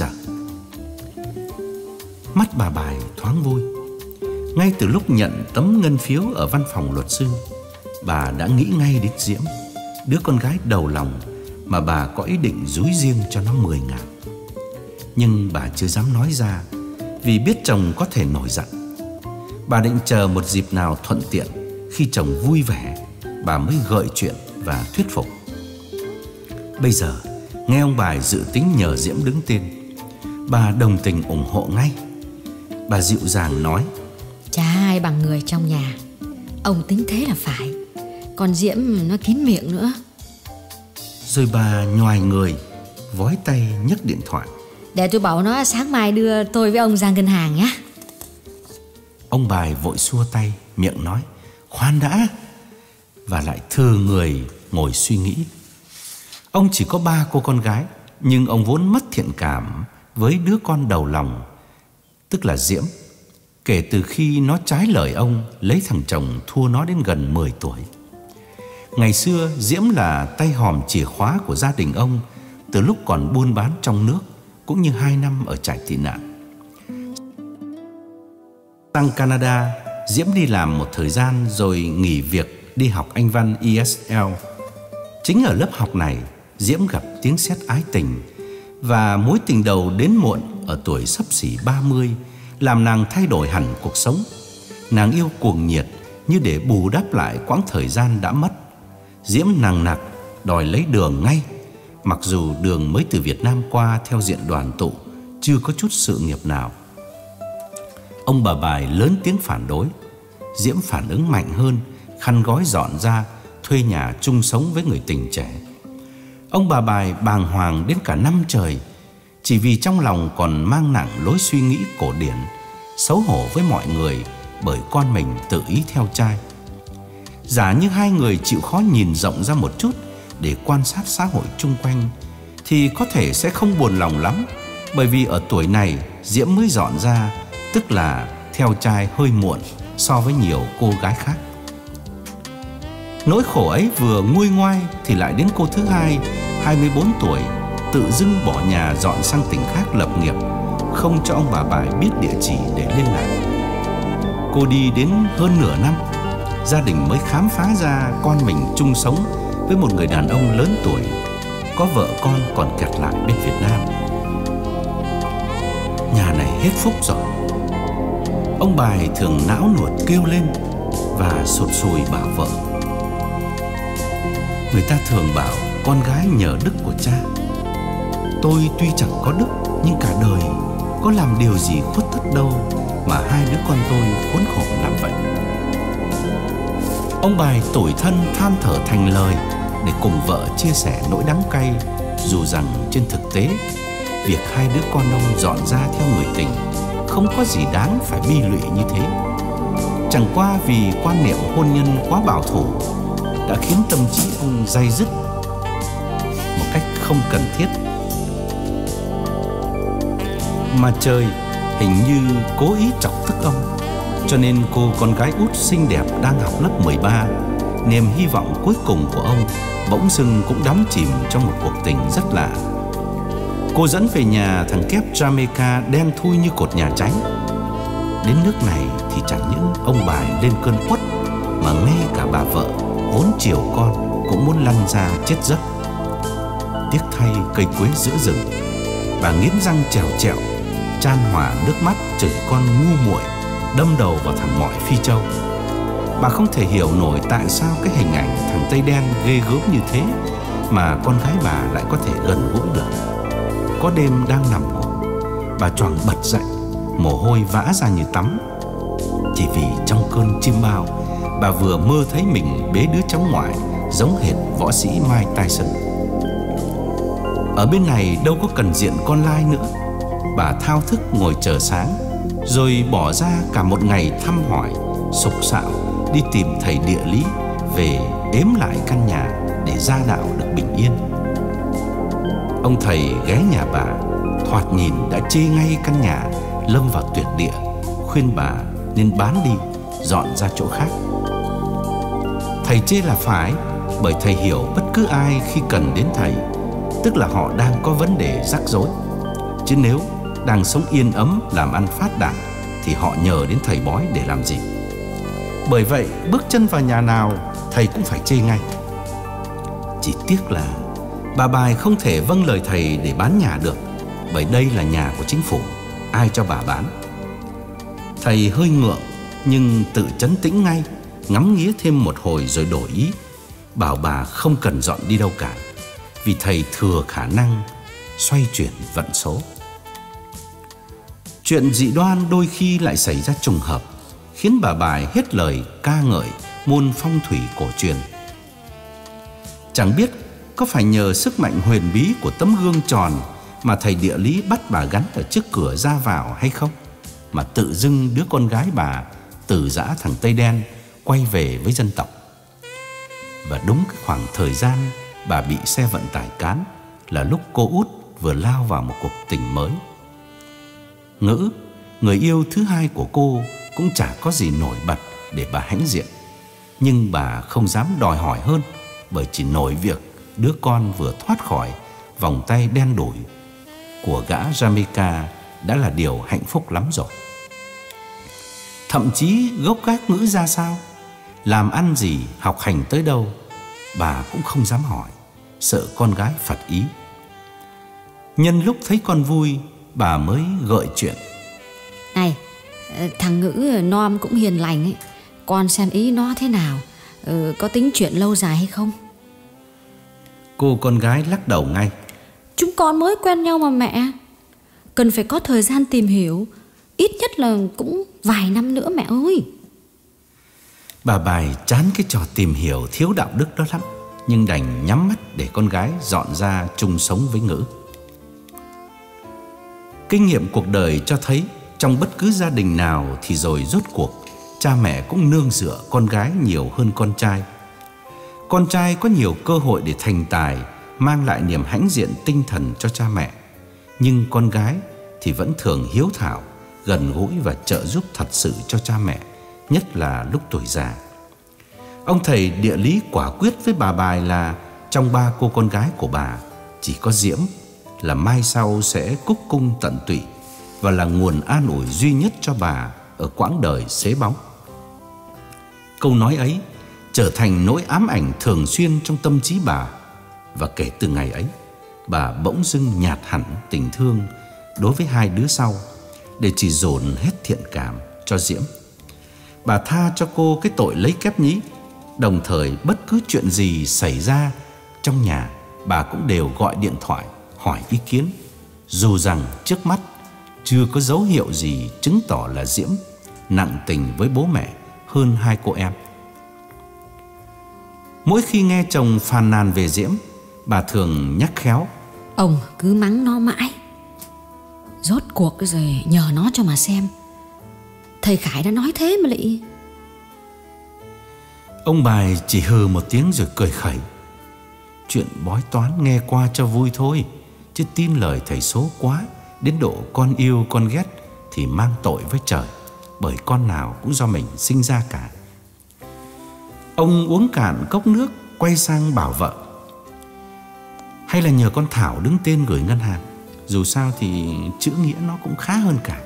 Mắt bà Bài thoáng vui. Ngay từ lúc nhận tấm ngân phiếu ở văn phòng luật sư, bà đã nghĩ ngay đến Diễm, đứa con gái đầu lòng mà bà có ý định dúi riêng cho nó mười ngàn. Nhưng bà chưa dám nói ra, vì biết chồng có thể nổi giận. Bà định chờ một dịp nào thuận tiện, khi chồng vui vẻ, bà mới gợi chuyện và thuyết phục. Bây giờ nghe ông Bài dự tính nhờ Diễm đứng tên, bà đồng tình ủng hộ ngay. Bà dịu dàng nói: Chả ai bằng người trong nhà, ông tính thế là phải, còn Diễm nó kín miệng nữa. Rồi bà nhoài người, vói tay nhấc điện thoại: Để tôi bảo nó sáng mai đưa tôi với ông ra ngân hàng nhé. Ông Bài vội xua tay, miệng nói: Khoan đã, và lại thừ người ngồi suy nghĩ. Ông chỉ có ba cô con gái, nhưng ông vốn mất thiện cảm với đứa con đầu lòng, tức là Diễm, kể từ khi nó trái lời ông lấy thằng chồng thua nó đến gần mười tuổi. Ngày xưa Diễm là tay hòm chìa khóa của gia đình ông, từ lúc còn buôn bán trong nước, cũng như hai năm ở trại tị nạn. Sang Canada, Diễm đi làm một thời gian rồi nghỉ việc đi học Anh văn E S L. Chính ở lớp học này, Diễm gặp tiếng sét ái tình, và mối tình đầu đến muộn ở tuổi xấp xỉ ba mươi làm nàng thay đổi hẳn cuộc sống. Nàng yêu cuồng nhiệt như để bù đắp lại quãng thời gian đã mất. Diễm nằng nặc đòi lấy Đường ngay, mặc dù Đường mới từ Việt Nam qua theo diện đoàn tụ, chưa có chút sự nghiệp nào. Ông bà Bài lớn tiếng phản đối. Diễm phản ứng mạnh hơn khăn gói dọn ra thuê nhà chung sống với người tình trẻ. Ông bà Bài bàng hoàng đến cả năm trời, chỉ vì trong lòng còn mang nặng lối suy nghĩ cổ điển, xấu hổ với mọi người bởi con mình tự ý theo trai. Giả như hai người chịu khó nhìn rộng ra một chút để quan sát xã hội chung quanh thì có thể sẽ không buồn lòng lắm, bởi vì ở tuổi này Diễm mới dọn ra, tức là theo trai hơi muộn so với nhiều cô gái khác. Nỗi khổ ấy vừa nguôi ngoai thì lại đến cô thứ hai, hai mươi bốn tuổi, tự dưng bỏ nhà dọn sang tỉnh khác lập nghiệp, không cho ông bà Bài biết địa chỉ để liên lạc. Cô đi đến hơn nửa năm, gia đình mới khám phá ra con mình chung sống với một người đàn ông lớn tuổi, có vợ con còn kẹt lại bên Việt Nam. Nhà này hết phúc rồi. Ông Bài thường não nuột kêu lên và sụt sùi bảo vợ. Người ta thường bảo con gái nhờ đức của cha. Tôi tuy chẳng có đức, nhưng cả đời có làm điều gì khuất tất đâu mà hai đứa con tôi khốn khổ làm vậy. Ông Bài tủi thân than thở thành lời để cùng vợ chia sẻ nỗi đắng cay, dù rằng trên thực tế việc hai đứa con ông dọn ra theo người tình không có gì đáng phải bi lụy như thế. Chẳng qua vì quan niệm hôn nhân quá bảo thủ đã khiến tâm trí ông day dứt một cách không cần thiết. Mà trời hình như cố ý chọc tức ông, cho nên cô con gái út xinh đẹp đang học lớp mười ba, niềm hy vọng cuối cùng của ông, bỗng dưng cũng đắm chìm trong một cuộc tình rất lạ. Cô dẫn về nhà thằng kép Jamaica đen thui như cột nhà cháy. Đến nước này thì chẳng những ông Bài lên cơn uất, mà ngay cả bà vợ vốn chiều con cũng muốn lăn ra chết giấc. Tiếc thay cây quế giữa rừng, bà nghiến răng trèo trẹo, chan hòa nước mắt chửi con ngu muội, đâm đầu vào thằng mọi Phi Châu. Bà không thể hiểu nổi tại sao cái hình ảnh thằng Tây Đen ghê gớm như thế mà con gái bà lại có thể gần gũi được. Có đêm đang nằm ngủ, bà choàng bật dậy, mồ hôi vã ra như tắm. Chỉ vì trong cơn chiêm bao, bà vừa mơ thấy mình bế đứa cháu ngoại giống hệt võ sĩ Mike Tyson. Ở bên này đâu có cần diện con lai nữa. Bà thao thức ngồi chờ sáng, rồi bỏ ra cả một ngày thăm hỏi, sục sạo đi tìm thầy địa lý về ếm lại căn nhà để gia đạo được bình yên. Ông thầy ghé nhà bà, thoạt nhìn đã chê ngay căn nhà lâm vào tuyệt địa, khuyên bà nên bán đi, dọn ra chỗ khác. Thầy chê là phải, bởi thầy hiểu bất cứ ai khi cần đến thầy, tức là họ đang có vấn đề rắc rối. Chứ nếu đang sống yên ấm làm ăn phát đạt thì họ nhờ đến thầy bói để làm gì. Bởi vậy bước chân vào nhà nào thầy cũng phải chê ngay. Chỉ tiếc là bà Bài không thể vâng lời thầy để bán nhà được, bởi đây là nhà của chính phủ, ai cho bà bán. Thầy hơi ngượng nhưng tự trấn tĩnh ngay, ngắm nghía thêm một hồi rồi đổi ý, bảo bà không cần dọn đi đâu cả, vì thầy thừa khả năng xoay chuyển vận số. Chuyện dị đoan đôi khi lại xảy ra trùng hợp, khiến bà Bài hết lời ca ngợi môn phong thủy cổ truyền. Chẳng biết có phải nhờ sức mạnh huyền bí của tấm gương tròn mà thầy địa lý bắt bà gắn ở trước cửa ra vào hay không, mà tự dưng đứa con gái bà từ giã thằng Tây Đen quay về với dân tộc. Và đúng cái khoảng thời gian bà bị xe vận tải cán là lúc cô út vừa lao vào một cuộc tình mới. Ngữ, người yêu thứ hai của cô, cũng chả có gì nổi bật để bà hãnh diện, nhưng bà không dám đòi hỏi hơn, bởi chỉ nổi việc đứa con vừa thoát khỏi vòng tay đen đủi của gã Jamaica đã là điều hạnh phúc lắm rồi. Thậm chí gốc gác ngữ ra sao, làm ăn gì, học hành tới đâu, bà cũng không dám hỏi, sợ con gái phật ý. Nhân lúc thấy con vui, bà mới gợi chuyện. Này, thằng Ngữ non cũng hiền lành ấy, con xem ý nó thế nào, ừ, có tính chuyện lâu dài hay không? Cô con gái lắc đầu ngay. Chúng con mới quen nhau mà mẹ, cần phải có thời gian tìm hiểu, ít nhất là cũng vài năm nữa mẹ ơi. Bà Bài chán cái trò tìm hiểu thiếu đạo đức đó lắm, nhưng đành nhắm mắt để con gái dọn ra chung sống với Ngữ. Kinh nghiệm cuộc đời cho thấy trong bất cứ gia đình nào thì rồi rốt cuộc cha mẹ cũng nương dựa con gái nhiều hơn con trai. Con trai có nhiều cơ hội để thành tài, mang lại niềm hãnh diện tinh thần cho cha mẹ. Nhưng con gái thì vẫn thường hiếu thảo, gần gũi và trợ giúp thật sự cho cha mẹ, nhất là lúc tuổi già. Ông thầy địa lý quả quyết với bà Bài là trong ba cô con gái của bà, chỉ có Diễm là mai sau sẽ cúc cung tận tụy và là nguồn an ủi duy nhất cho bà ở quãng đời xế bóng. Câu nói ấy trở thành nỗi ám ảnh thường xuyên trong tâm trí bà, và kể từ ngày ấy, bà bỗng dưng nhạt hẳn tình thương đối với hai đứa sau, để chỉ dồn hết thiện cảm cho Diễm. Bà tha cho cô cái tội lấy kép nhí, đồng thời bất cứ chuyện gì xảy ra trong nhà, bà cũng đều gọi điện thoại hỏi ý kiến, dù rằng trước mắt chưa có dấu hiệu gì chứng tỏ là Diễm nặng tình với bố mẹ hơn hai cô em. Mỗi khi nghe chồng phàn nàn về Diễm, bà thường nhắc khéo: ông cứ mắng nó mãi, rốt cuộc rồi nhờ nó cho mà xem. Thầy Khải đã nói thế mà lại. Ông Bài chỉ hừ một tiếng rồi cười khẩy: chuyện bói toán nghe qua cho vui thôi, chứ tin lời thầy số quá đến độ con yêu con ghét thì mang tội với trời, bởi con nào cũng do mình sinh ra cả. Ông uống cạn cốc nước, quay sang bảo vợ: hay là nhờ con Thảo đứng tên gửi ngân hàng, dù sao thì chữ nghĩa nó cũng khá hơn cả.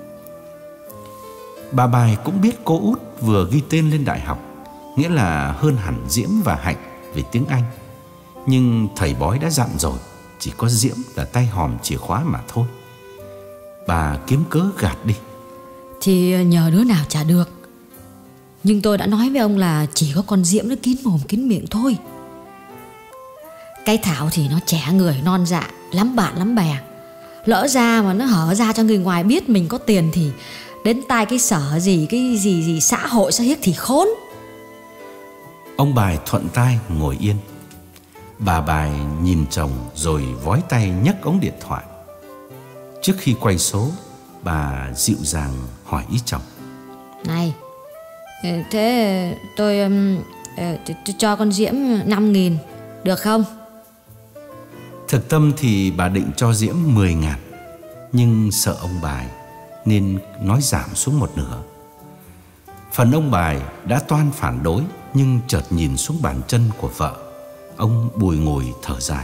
Bà Bài cũng biết cô út vừa ghi tên lên đại học, nghĩa là hơn hẳn Diễm và Hạnh về tiếng Anh. Nhưng thầy bói đã dặn rồi, chỉ có Diễm là tay hòm chìa khóa mà thôi. Bà kiếm cớ gạt đi: thì nhờ đứa nào chả được, nhưng tôi đã nói với ông là chỉ có con Diễm nó kín mồm kín miệng thôi. Cái Thảo thì nó trẻ người non dạ, lắm bạn lắm bè. Lỡ ra mà nó hở ra cho người ngoài biết mình có tiền thì đến tai cái sở gì, cái gì gì xã hội xã hiếc thì khốn. Ông Bài thuận tai ngồi yên. Bà Bài nhìn chồng rồi vói tay nhấc ống điện thoại. Trước khi quay số, bà dịu dàng hỏi ý chồng: này, thế tôi, tôi cho con Diễm năm nghìn được không? Thực tâm thì bà định cho Diễm mười ngàn, nhưng sợ ông Bài nên nói giảm xuống một nửa. Phần ông Bài đã toan phản đối, nhưng chợt nhìn xuống bàn chân của vợ, ông bùi ngùi thở dài: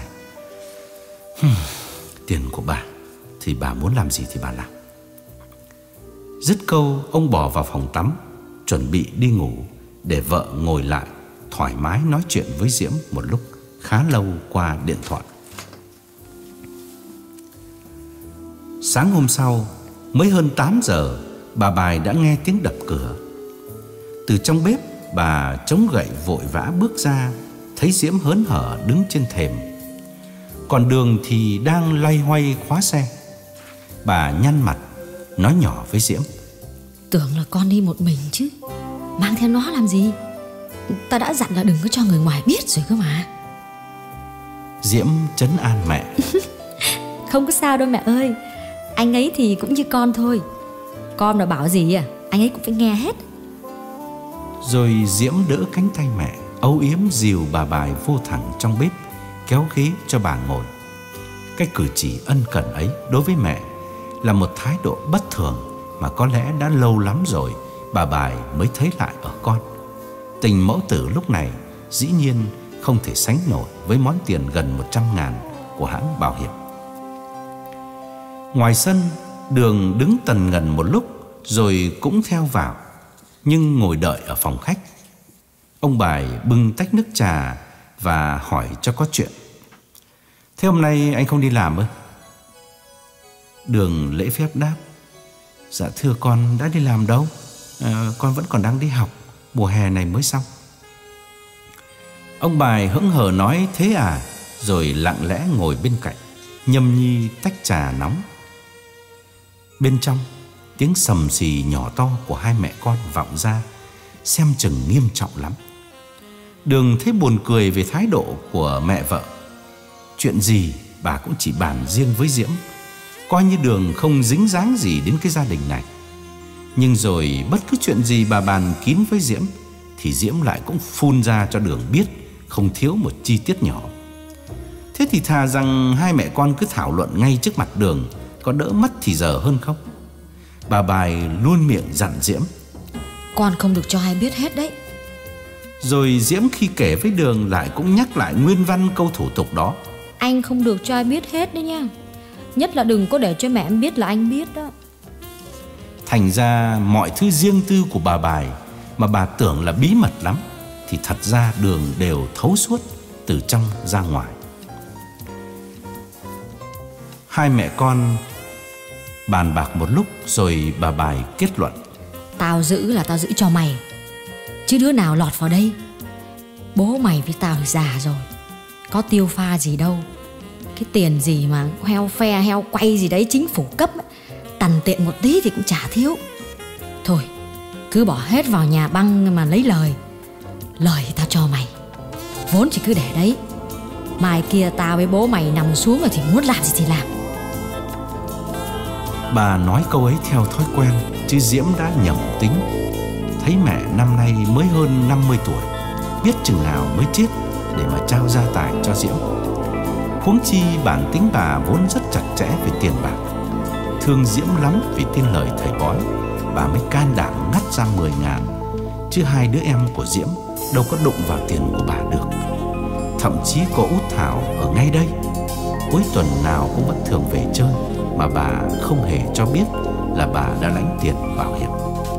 tiền của bà thì bà muốn làm gì thì bà làm. Dứt câu, ông bỏ vào phòng tắm, chuẩn bị đi ngủ, để vợ ngồi lại thoải mái nói chuyện với Diễm một lúc khá lâu qua điện thoại. Sáng hôm sau, mới hơn tám giờ, bà Bài đã nghe tiếng đập cửa. Từ trong bếp, bà chống gậy vội vã bước ra, thấy Diễm hớn hở đứng trên thềm, còn Đường thì đang loay hoay khóa xe. Bà nhăn mặt nói nhỏ với Diễm: tưởng là con đi một mình chứ, mang theo nó làm gì? Ta đã dặn là đừng có cho người ngoài biết rồi cơ mà. Diễm trấn an mẹ: không có sao đâu mẹ ơi, anh ấy thì cũng như con thôi, con mà bảo gì à anh ấy cũng phải nghe hết. Rồi Diễm đỡ cánh tay mẹ, âu yếm dìu bà Bài vô thẳng trong bếp, kéo ghế cho bà ngồi. Cái cử chỉ ân cần ấy đối với mẹ là một thái độ bất thường mà có lẽ đã lâu lắm rồi bà Bài mới thấy lại ở con. Tình mẫu tử lúc này dĩ nhiên không thể sánh nổi với món tiền gần một trăm ngàn của hãng bảo hiểm. Ngoài sân, Đường đứng tần ngần một lúc rồi cũng theo vào, nhưng ngồi đợi ở phòng khách. Ông Bài bưng tách nước trà và hỏi cho có chuyện: thế hôm nay anh không đi làm ư? Đường lễ phép đáp: dạ thưa con đã đi làm đâu, à, con vẫn còn đang đi học, mùa hè này mới xong. Ông Bài hững hờ nói thế à, rồi lặng lẽ ngồi bên cạnh, nhâm nhi tách trà nóng. Bên trong, tiếng sầm xì nhỏ to của hai mẹ con vọng ra, xem chừng nghiêm trọng lắm. Đường thấy buồn cười về thái độ của mẹ vợ. Chuyện gì bà cũng chỉ bàn riêng với Diễm, coi như Đường không dính dáng gì đến cái gia đình này. Nhưng rồi bất cứ chuyện gì bà bàn kín với Diễm thì Diễm lại cũng phun ra cho Đường biết, không thiếu một chi tiết nhỏ. Thế thì thà rằng hai mẹ con cứ thảo luận ngay trước mặt Đường, có đỡ mất thì giờ hơn không? Bà Bài luôn miệng dặn Diễm: con không được cho ai biết hết đấy. Rồi Diễm khi kể với Đường lại cũng nhắc lại nguyên văn câu thủ tục đó: anh không được cho ai biết hết đấy nha. Nhất là đừng có để cho mẹ em biết là anh biết đó. Thành ra mọi thứ riêng tư của bà Bài mà bà tưởng là bí mật lắm thì thật ra Đường đều thấu suốt từ trong ra ngoài. Hai mẹ con bàn bạc một lúc rồi bà Bài kết luận: tao giữ là tao giữ cho mày, chứ đứa nào lọt vào đây. Bố mày với tao thì già rồi, có tiêu pha gì đâu. Cái tiền gì mà heo phe heo quay gì đấy chính phủ cấp ấy, tằn tiện một tí thì cũng chả thiếu. Thôi cứ bỏ hết vào nhà băng mà lấy lời. Lời thì tao cho mày, vốn chỉ cứ để đấy. Mai kia tao với bố mày nằm xuống rồi thì muốn làm gì thì làm. Bà nói câu ấy theo thói quen, chứ Diễm đã nhầm tính. Thấy mẹ năm nay mới hơn năm mươi tuổi, biết chừng nào mới chết để mà trao gia tài cho Diễm. Huống chi bản tính bà vốn rất chặt chẽ về tiền bạc, thương Diễm lắm vì tin lời thầy bói, bà mới can đảm ngắt ra mười ngàn. Chứ hai đứa em của Diễm đâu có đụng vào tiền của bà được. Thậm chí có Út Thảo ở ngay đây, cuối tuần nào cũng vẫn thường về chơi, mà bà không hề cho biết là bà đã lãnh tiền bảo hiểm.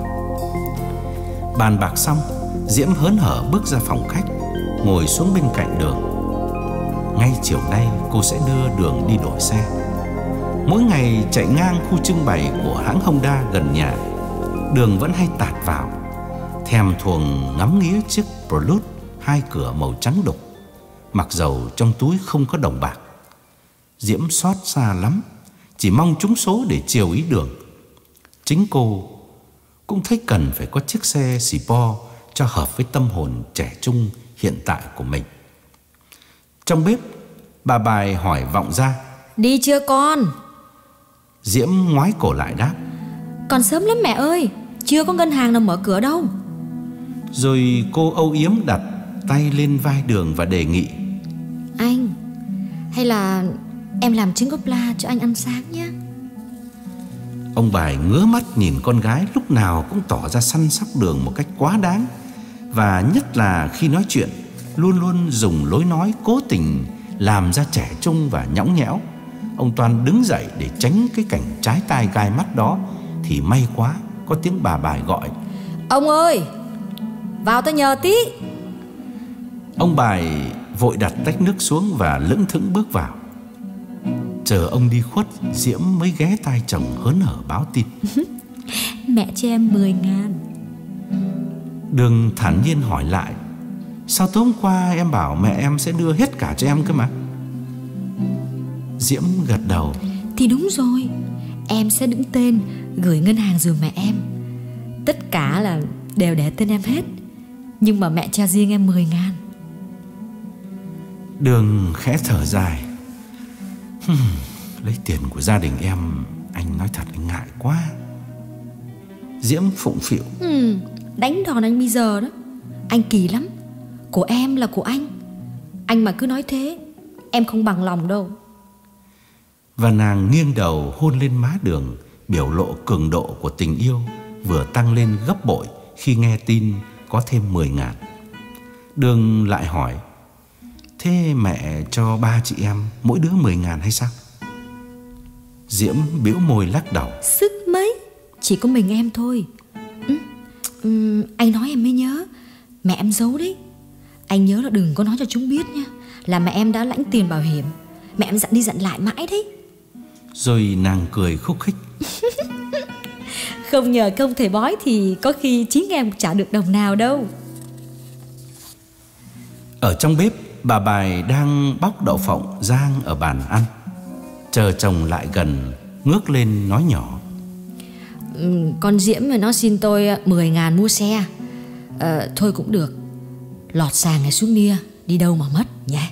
Bàn bạc xong, Diễm hớn hở bước ra phòng khách, ngồi xuống bên cạnh Đường. Ngay chiều nay cô sẽ đưa Đường đi đổi xe. Mỗi ngày chạy ngang khu trưng bày của hãng Honda gần nhà, Đường vẫn hay tạt vào, thèm thuồng ngắm nghía chiếc Prelude hai cửa màu trắng đục, mặc dầu trong túi không có đồng bạc. Diễm xót xa lắm, chỉ mong trúng số để chiều ý Đường. Chính cô cũng thấy cần phải có chiếc xe Sport cho hợp với tâm hồn trẻ trung hiện tại của mình. Trong bếp, bà Bài hỏi vọng ra: đi chưa con? Diễm ngoái cổ lại đáp: còn sớm lắm mẹ ơi, chưa có ngân hàng nào mở cửa đâu. Rồi cô âu yếm đặt tay lên vai Đường và đề nghị: anh, hay là em làm trứng ốp la cho anh ăn sáng nhé. Ông Bài ngứa mắt nhìn con gái lúc nào cũng tỏ ra săn sóc Đường một cách quá đáng, và nhất là khi nói chuyện luôn luôn dùng lối nói cố tình làm ra trẻ trung và nhõng nhẽo. Ông Toan đứng dậy để tránh cái cảnh trái tai gai mắt đó thì may quá có tiếng bà Bài gọi: ông ơi, vào tôi nhờ tí. Ông Bài vội đặt tách nước xuống và lững thững bước vào. Chờ ông đi khuất, Diễm mới ghé tai chồng hớn hở báo tin: mẹ cho em mười ngàn. Đường thản nhiên hỏi lại: sao tối hôm qua em bảo mẹ em sẽ đưa hết cả cho em cơ mà? Diễm gật đầu: thì đúng rồi, em sẽ đứng tên gửi ngân hàng giùm mẹ em. Tất cả là đều để tên em hết, nhưng mà mẹ cho riêng em mười ngàn. Đường khẽ thở dài: lấy tiền của gia đình em, anh nói thật anh ngại quá. Diễm phụng phịu: ừ, đánh đòn anh bây giờ đó. Anh kỳ lắm, của em là của anh. Anh mà cứ nói thế, em không bằng lòng đâu. Và nàng nghiêng đầu hôn lên má Đường, biểu lộ cường độ của tình yêu vừa tăng lên gấp bội khi nghe tin có thêm mười ngàn. Đường lại hỏi: thế mẹ cho ba chị em mỗi đứa mười ngàn hay sao? Diễm bĩu môi lắc đầu: sức mấy, chỉ có mình em thôi. ừ, ừ, Anh nói em mới nhớ, mẹ em giấu đấy. Anh nhớ là đừng có nói cho chúng biết nha, là mẹ em đã lãnh tiền bảo hiểm. Mẹ em dặn đi dặn lại mãi đấy. Rồi nàng cười khúc khích: không nhờ công thầy bói thì có khi chính em chả được đồng nào đâu. Ở trong bếp, bà Bài đang bóc đậu phộng rang ở bàn ăn. Chờ chồng lại gần, ngước lên nói nhỏ: ừ, con Diễm mà nó xin tôi mười ngàn mua xe. à, Thôi cũng được, lọt sàng này xuống nia, đi đâu mà mất nhé.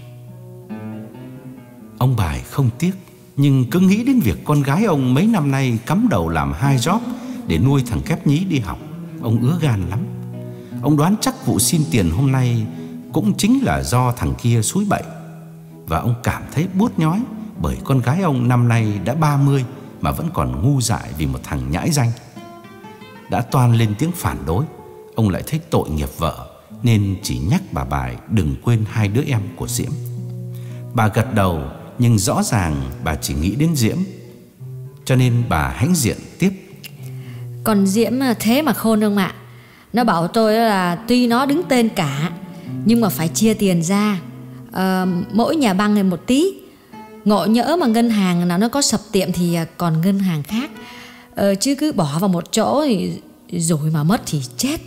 Ông Bài không tiếc, nhưng cứ nghĩ đến việc con gái ông mấy năm nay cắm đầu làm hai job để nuôi thằng Kép Nhí đi học, ông ứa gan lắm. Ông đoán chắc vụ xin tiền hôm nay cũng chính là do thằng kia xúi bậy. Và ông cảm thấy buốt nhói bởi con gái ông năm nay đã ba mươi mà vẫn còn ngu dại vì một thằng nhãi danh. Đã toan lên tiếng phản đối, ông lại thấy tội nghiệp vợ, nên chỉ nhắc bà Bài đừng quên hai đứa em của Diễm. Bà gật đầu, nhưng rõ ràng bà chỉ nghĩ đến Diễm, cho nên bà hãnh diện tiếp. Còn Diễm thế mà khôn ông ạ. Nó bảo tôi là tuy nó đứng tên cả, nhưng mà phải chia tiền ra, à, mỗi nhà băng này một tí. Ngộ nhỡ mà ngân hàng nào nó có sập tiệm thì còn ngân hàng khác, à, chứ cứ bỏ vào một chỗ thì rồi mà mất thì chết.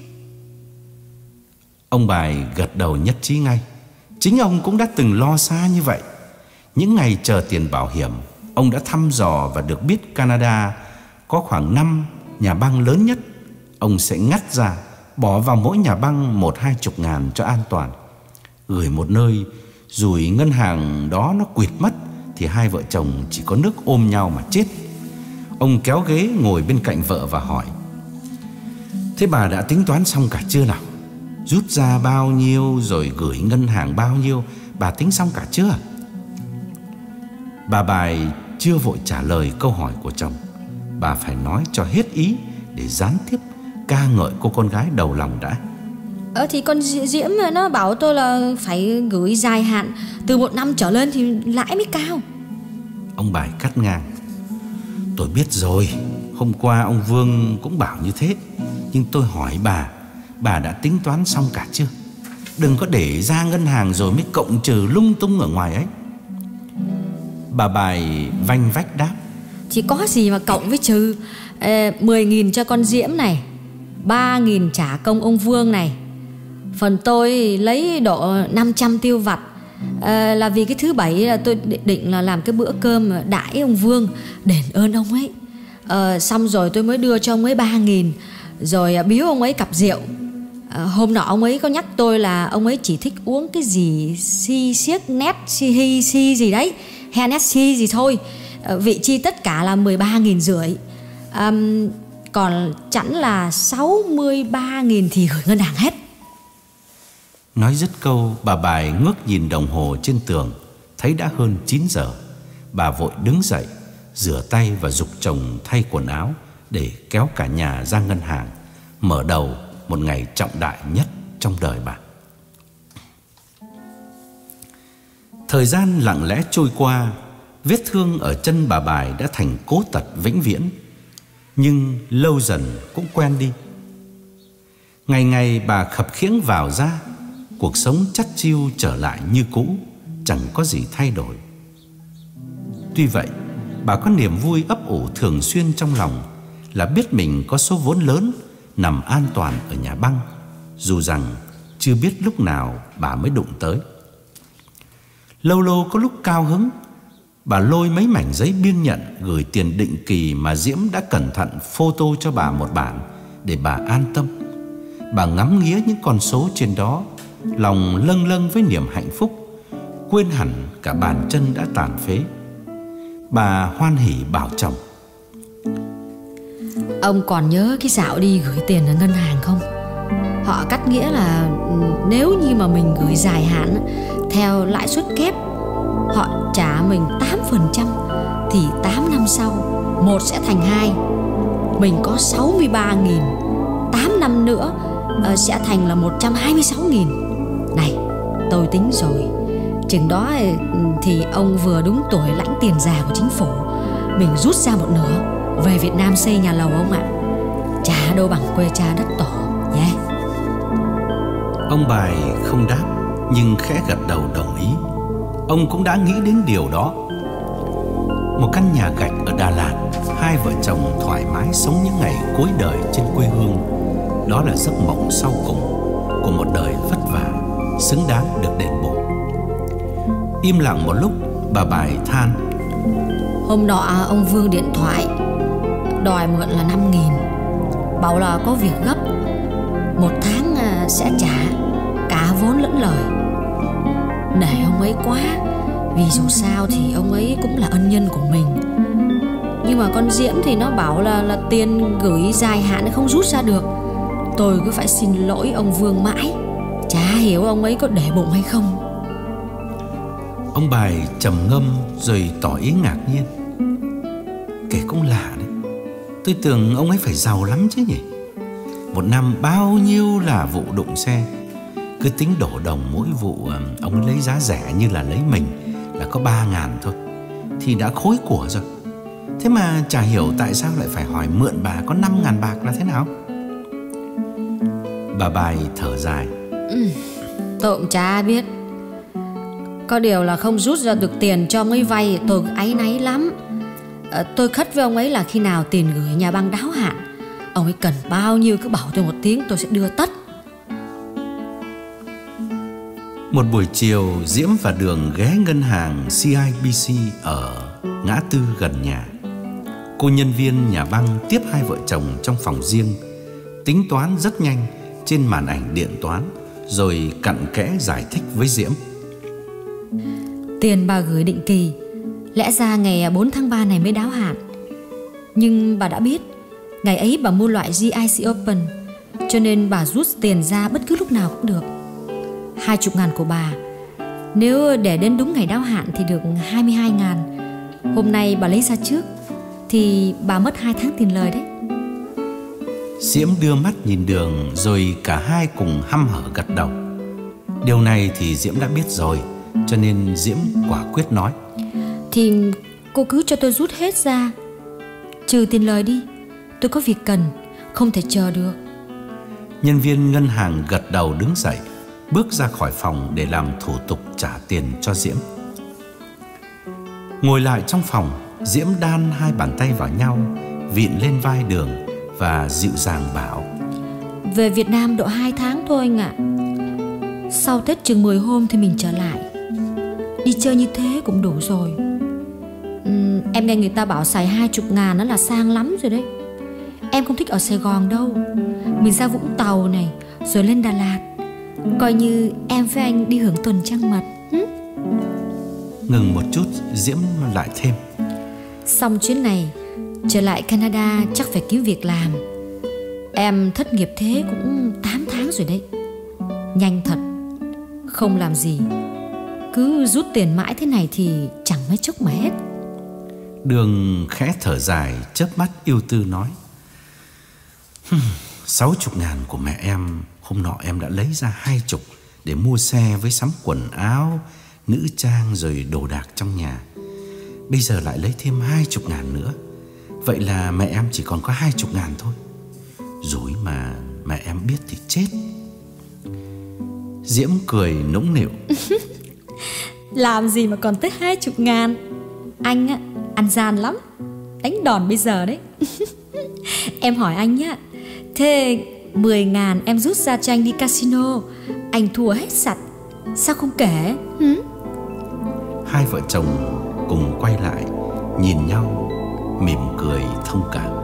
Ông Bài gật đầu nhất trí ngay. Chính ông cũng đã từng lo xa như vậy. Những ngày chờ tiền bảo hiểm, ông đã thăm dò và được biết Canada có khoảng năm nhà băng lớn nhất. Ông sẽ ngắt ra, bỏ vào mỗi nhà băng một hai chục ngàn cho an toàn. Gửi một nơi, rủi ngân hàng đó nó quỵt mất thì hai vợ chồng chỉ có nước ôm nhau mà chết. Ông kéo ghế ngồi bên cạnh vợ và hỏi: thế bà đã tính toán xong cả chưa nào? Rút ra bao nhiêu rồi gửi ngân hàng bao nhiêu, bà tính xong cả chưa? Bà Bài chưa vội trả lời câu hỏi của chồng. Bà phải nói cho hết ý để gián tiếp ca ngợi cô con gái đầu lòng đã. Ờ thì con Diễm nó bảo tôi là phải gửi dài hạn, từ một năm trở lên thì lãi mới cao. Ông Bài cắt ngang: tôi biết rồi, hôm qua ông Vương cũng bảo như thế. Nhưng tôi hỏi bà, bà đã tính toán xong cả chưa? Đừng có để ra ngân hàng rồi mới cộng trừ lung tung ở ngoài ấy. Bà Bài vanh vách đáp: thì có gì mà cộng với trừ. Ê, mười nghìn cho con Diễm này, ba nghìn trả công ông Vương này. Phần tôi lấy độ năm trăm tiêu vặt, à, là vì cái thứ bảy là tôi định là làm cái bữa cơm đãi ông Vương, đền ơn ông ấy. à, Xong rồi tôi mới đưa cho ông ấy ba nghìn, rồi biếu ông ấy cặp rượu. à, Hôm nọ ông ấy có nhắc tôi là ông ấy chỉ thích uống cái gì si siếc nét si hi si gì đấy, Hennessy gì thôi. à, Vị chi tất cả là mười ba nghìn rưỡi. à, Còn chẵn là sáu mươi ba nghìn thì gửi ngân hàng hết. Nói dứt câu, bà Bài ngước nhìn đồng hồ trên tường, thấy đã hơn chín giờ. Bà vội đứng dậy, rửa tay và giục chồng thay quần áo để kéo cả nhà ra ngân hàng, mở đầu một ngày trọng đại nhất trong đời bà. Thời gian lặng lẽ trôi qua, vết thương ở chân bà Bài đã thành cố tật vĩnh viễn, nhưng lâu dần cũng quen đi. Ngày ngày bà khập khiễng vào ra, cuộc sống chắt chiu trở lại như cũ, chẳng có gì thay đổi. Tuy vậy, bà có niềm vui ấp ủ thường xuyên trong lòng là biết mình có số vốn lớn nằm an toàn ở nhà băng, dù rằng chưa biết lúc nào bà mới đụng tới. Lâu lâu có lúc cao hứng, bà lôi mấy mảnh giấy biên nhận gửi tiền định kỳ mà Diễm đã cẩn thận photo cho bà một bản để bà an tâm. Bà ngắm nghía những con số trên đó, lòng lâng lâng với niềm hạnh phúc, quên hẳn cả bàn chân đã tàn phế. Bà hoan hỉ bảo chồng: ông còn nhớ cái dạo đi gửi tiền ở ngân hàng không? Họ cắt nghĩa là nếu như mà mình gửi dài hạn theo lãi suất kép, họ trả mình tám phần trăm, thì tám năm sau một sẽ thành hai. Mình có sáu mươi ba nghìn, tám năm nữa uh, sẽ thành là một trăm hai mươi sáu nghìn. Này, tôi tính rồi, chừng đó thì ông vừa đúng tuổi lãnh tiền già của chính phủ. Mình rút ra một nửa về Việt Nam xây nhà lầu ông ạ. Chả đâu bằng quê cha đất tổ nhé. Yeah. Ông Bài không đáp, nhưng khẽ gật đầu đồng ý. Ông cũng đã nghĩ đến điều đó. Một căn nhà gạch ở Đà Lạt, hai vợ chồng thoải mái sống những ngày cuối đời trên quê hương. Đó là giấc mộng sau cùng của một đời vất vả, xứng đáng được đền bù. Im lặng một lúc, bà Bài than: hôm nọ ông Vương điện thoại đòi mượn là năm nghìn, bảo là có việc gấp, một tháng sẽ trả cả vốn lẫn lời. Nể ông ấy quá, vì dù sao thì ông ấy cũng là ân nhân của mình. Nhưng mà con Diễm thì nó bảo là, là tiền gửi dài hạn không rút ra được. Tôi cứ phải xin lỗi ông Vương mãi, chả hiểu ông ấy có để bụng hay không. Ông Bài trầm ngâm rồi tỏ ý ngạc nhiên. Kể cũng lạ đấy, tôi tưởng ông ấy phải giàu lắm chứ nhỉ. Một năm bao nhiêu là vụ đụng xe, cứ tính đổ đồng mỗi vụ ông ấy lấy giá rẻ như là lấy mình là có ba ngàn thôi thì đã khối của rồi. Thế mà chả hiểu tại sao lại phải hỏi mượn bà có năm ngàn bạc là thế nào. Bà Bài thở dài. ừ, Tôi cũng chả biết. Có điều là không rút ra được tiền cho ông ấy vay, tôi áy náy lắm. à, Tôi khất với ông ấy là khi nào tiền gửi nhà băng đáo hạn, ông ấy cần bao nhiêu cứ bảo tôi một tiếng, tôi sẽ đưa tất. Một buổi chiều, Diễm và Đường ghé ngân hàng xê i bê xê ở ngã tư gần nhà. Cô nhân viên nhà băng tiếp hai vợ chồng trong phòng riêng, tính toán rất nhanh trên màn ảnh điện toán, rồi cặn kẽ giải thích với Diễm. Tiền bà gửi định kỳ, lẽ ra ngày bốn tháng ba này mới đáo hạn. Nhưng bà đã biết ngày ấy bà mua loại giê i xê Open, cho nên bà rút tiền ra bất cứ lúc nào cũng được. Hai chục ngàn của bà, nếu để đến đúng ngày đáo hạn thì được hai mươi hai ngàn. Hôm nay bà lấy ra trước thì bà mất hai tháng tiền lời đấy. Diễm đưa mắt nhìn Đường, rồi cả hai cùng hăm hở gật đầu. Điều này thì Diễm đã biết rồi, cho nên Diễm quả quyết nói. Thì cô cứ cho tôi rút hết ra, trừ tiền lời đi, tôi có việc cần, không thể chờ được. Nhân viên ngân hàng gật đầu đứng dậy, bước ra khỏi phòng để làm thủ tục trả tiền cho Diễm. Ngồi lại trong phòng, Diễm đan hai bàn tay vào nhau, vịn lên vai Đường và dịu dàng bảo. Về Việt Nam độ hai tháng thôi anh ạ. Sau Tết chừng mười hôm thì mình trở lại. Đi chơi như thế cũng đủ rồi. uhm, Em nghe người ta bảo xài hai chục ngàn nó là sang lắm rồi đấy. Em không thích ở Sài Gòn đâu. Mình ra Vũng Tàu này, rồi lên Đà Lạt, coi như em với anh đi hưởng tuần trăng mật. Hứ? Ngừng một chút, Diễm lại thêm. Xong chuyến này trở lại Canada chắc phải kiếm việc làm. Em thất nghiệp thế cũng tám tháng rồi đấy. Nhanh thật. Không làm gì, cứ rút tiền mãi thế này thì chẳng mấy chốc mà hết. Đường khẽ thở dài, chớp mắt yêu tư nói. Sáu chục ngàn của mẹ em, hôm nọ em đã lấy ra hai chục để mua xe với sắm quần áo, nữ trang rồi đồ đạc trong nhà. Bây giờ lại lấy thêm hai chục ngàn nữa. Vậy là mẹ em chỉ còn có hai chục ngàn thôi. Rồi mà mẹ em biết thì chết. Diễm cười nũng nịu. Làm gì mà còn tới hai chục ngàn. Anh á, ăn gian lắm, đánh đòn bây giờ đấy. Em hỏi anh nhá, thế mười ngàn em rút ra cho anh đi casino, anh thua hết sạch, sao không kể? Hử? Hai vợ chồng cùng quay lại, nhìn nhau, mỉm cười thông cảm.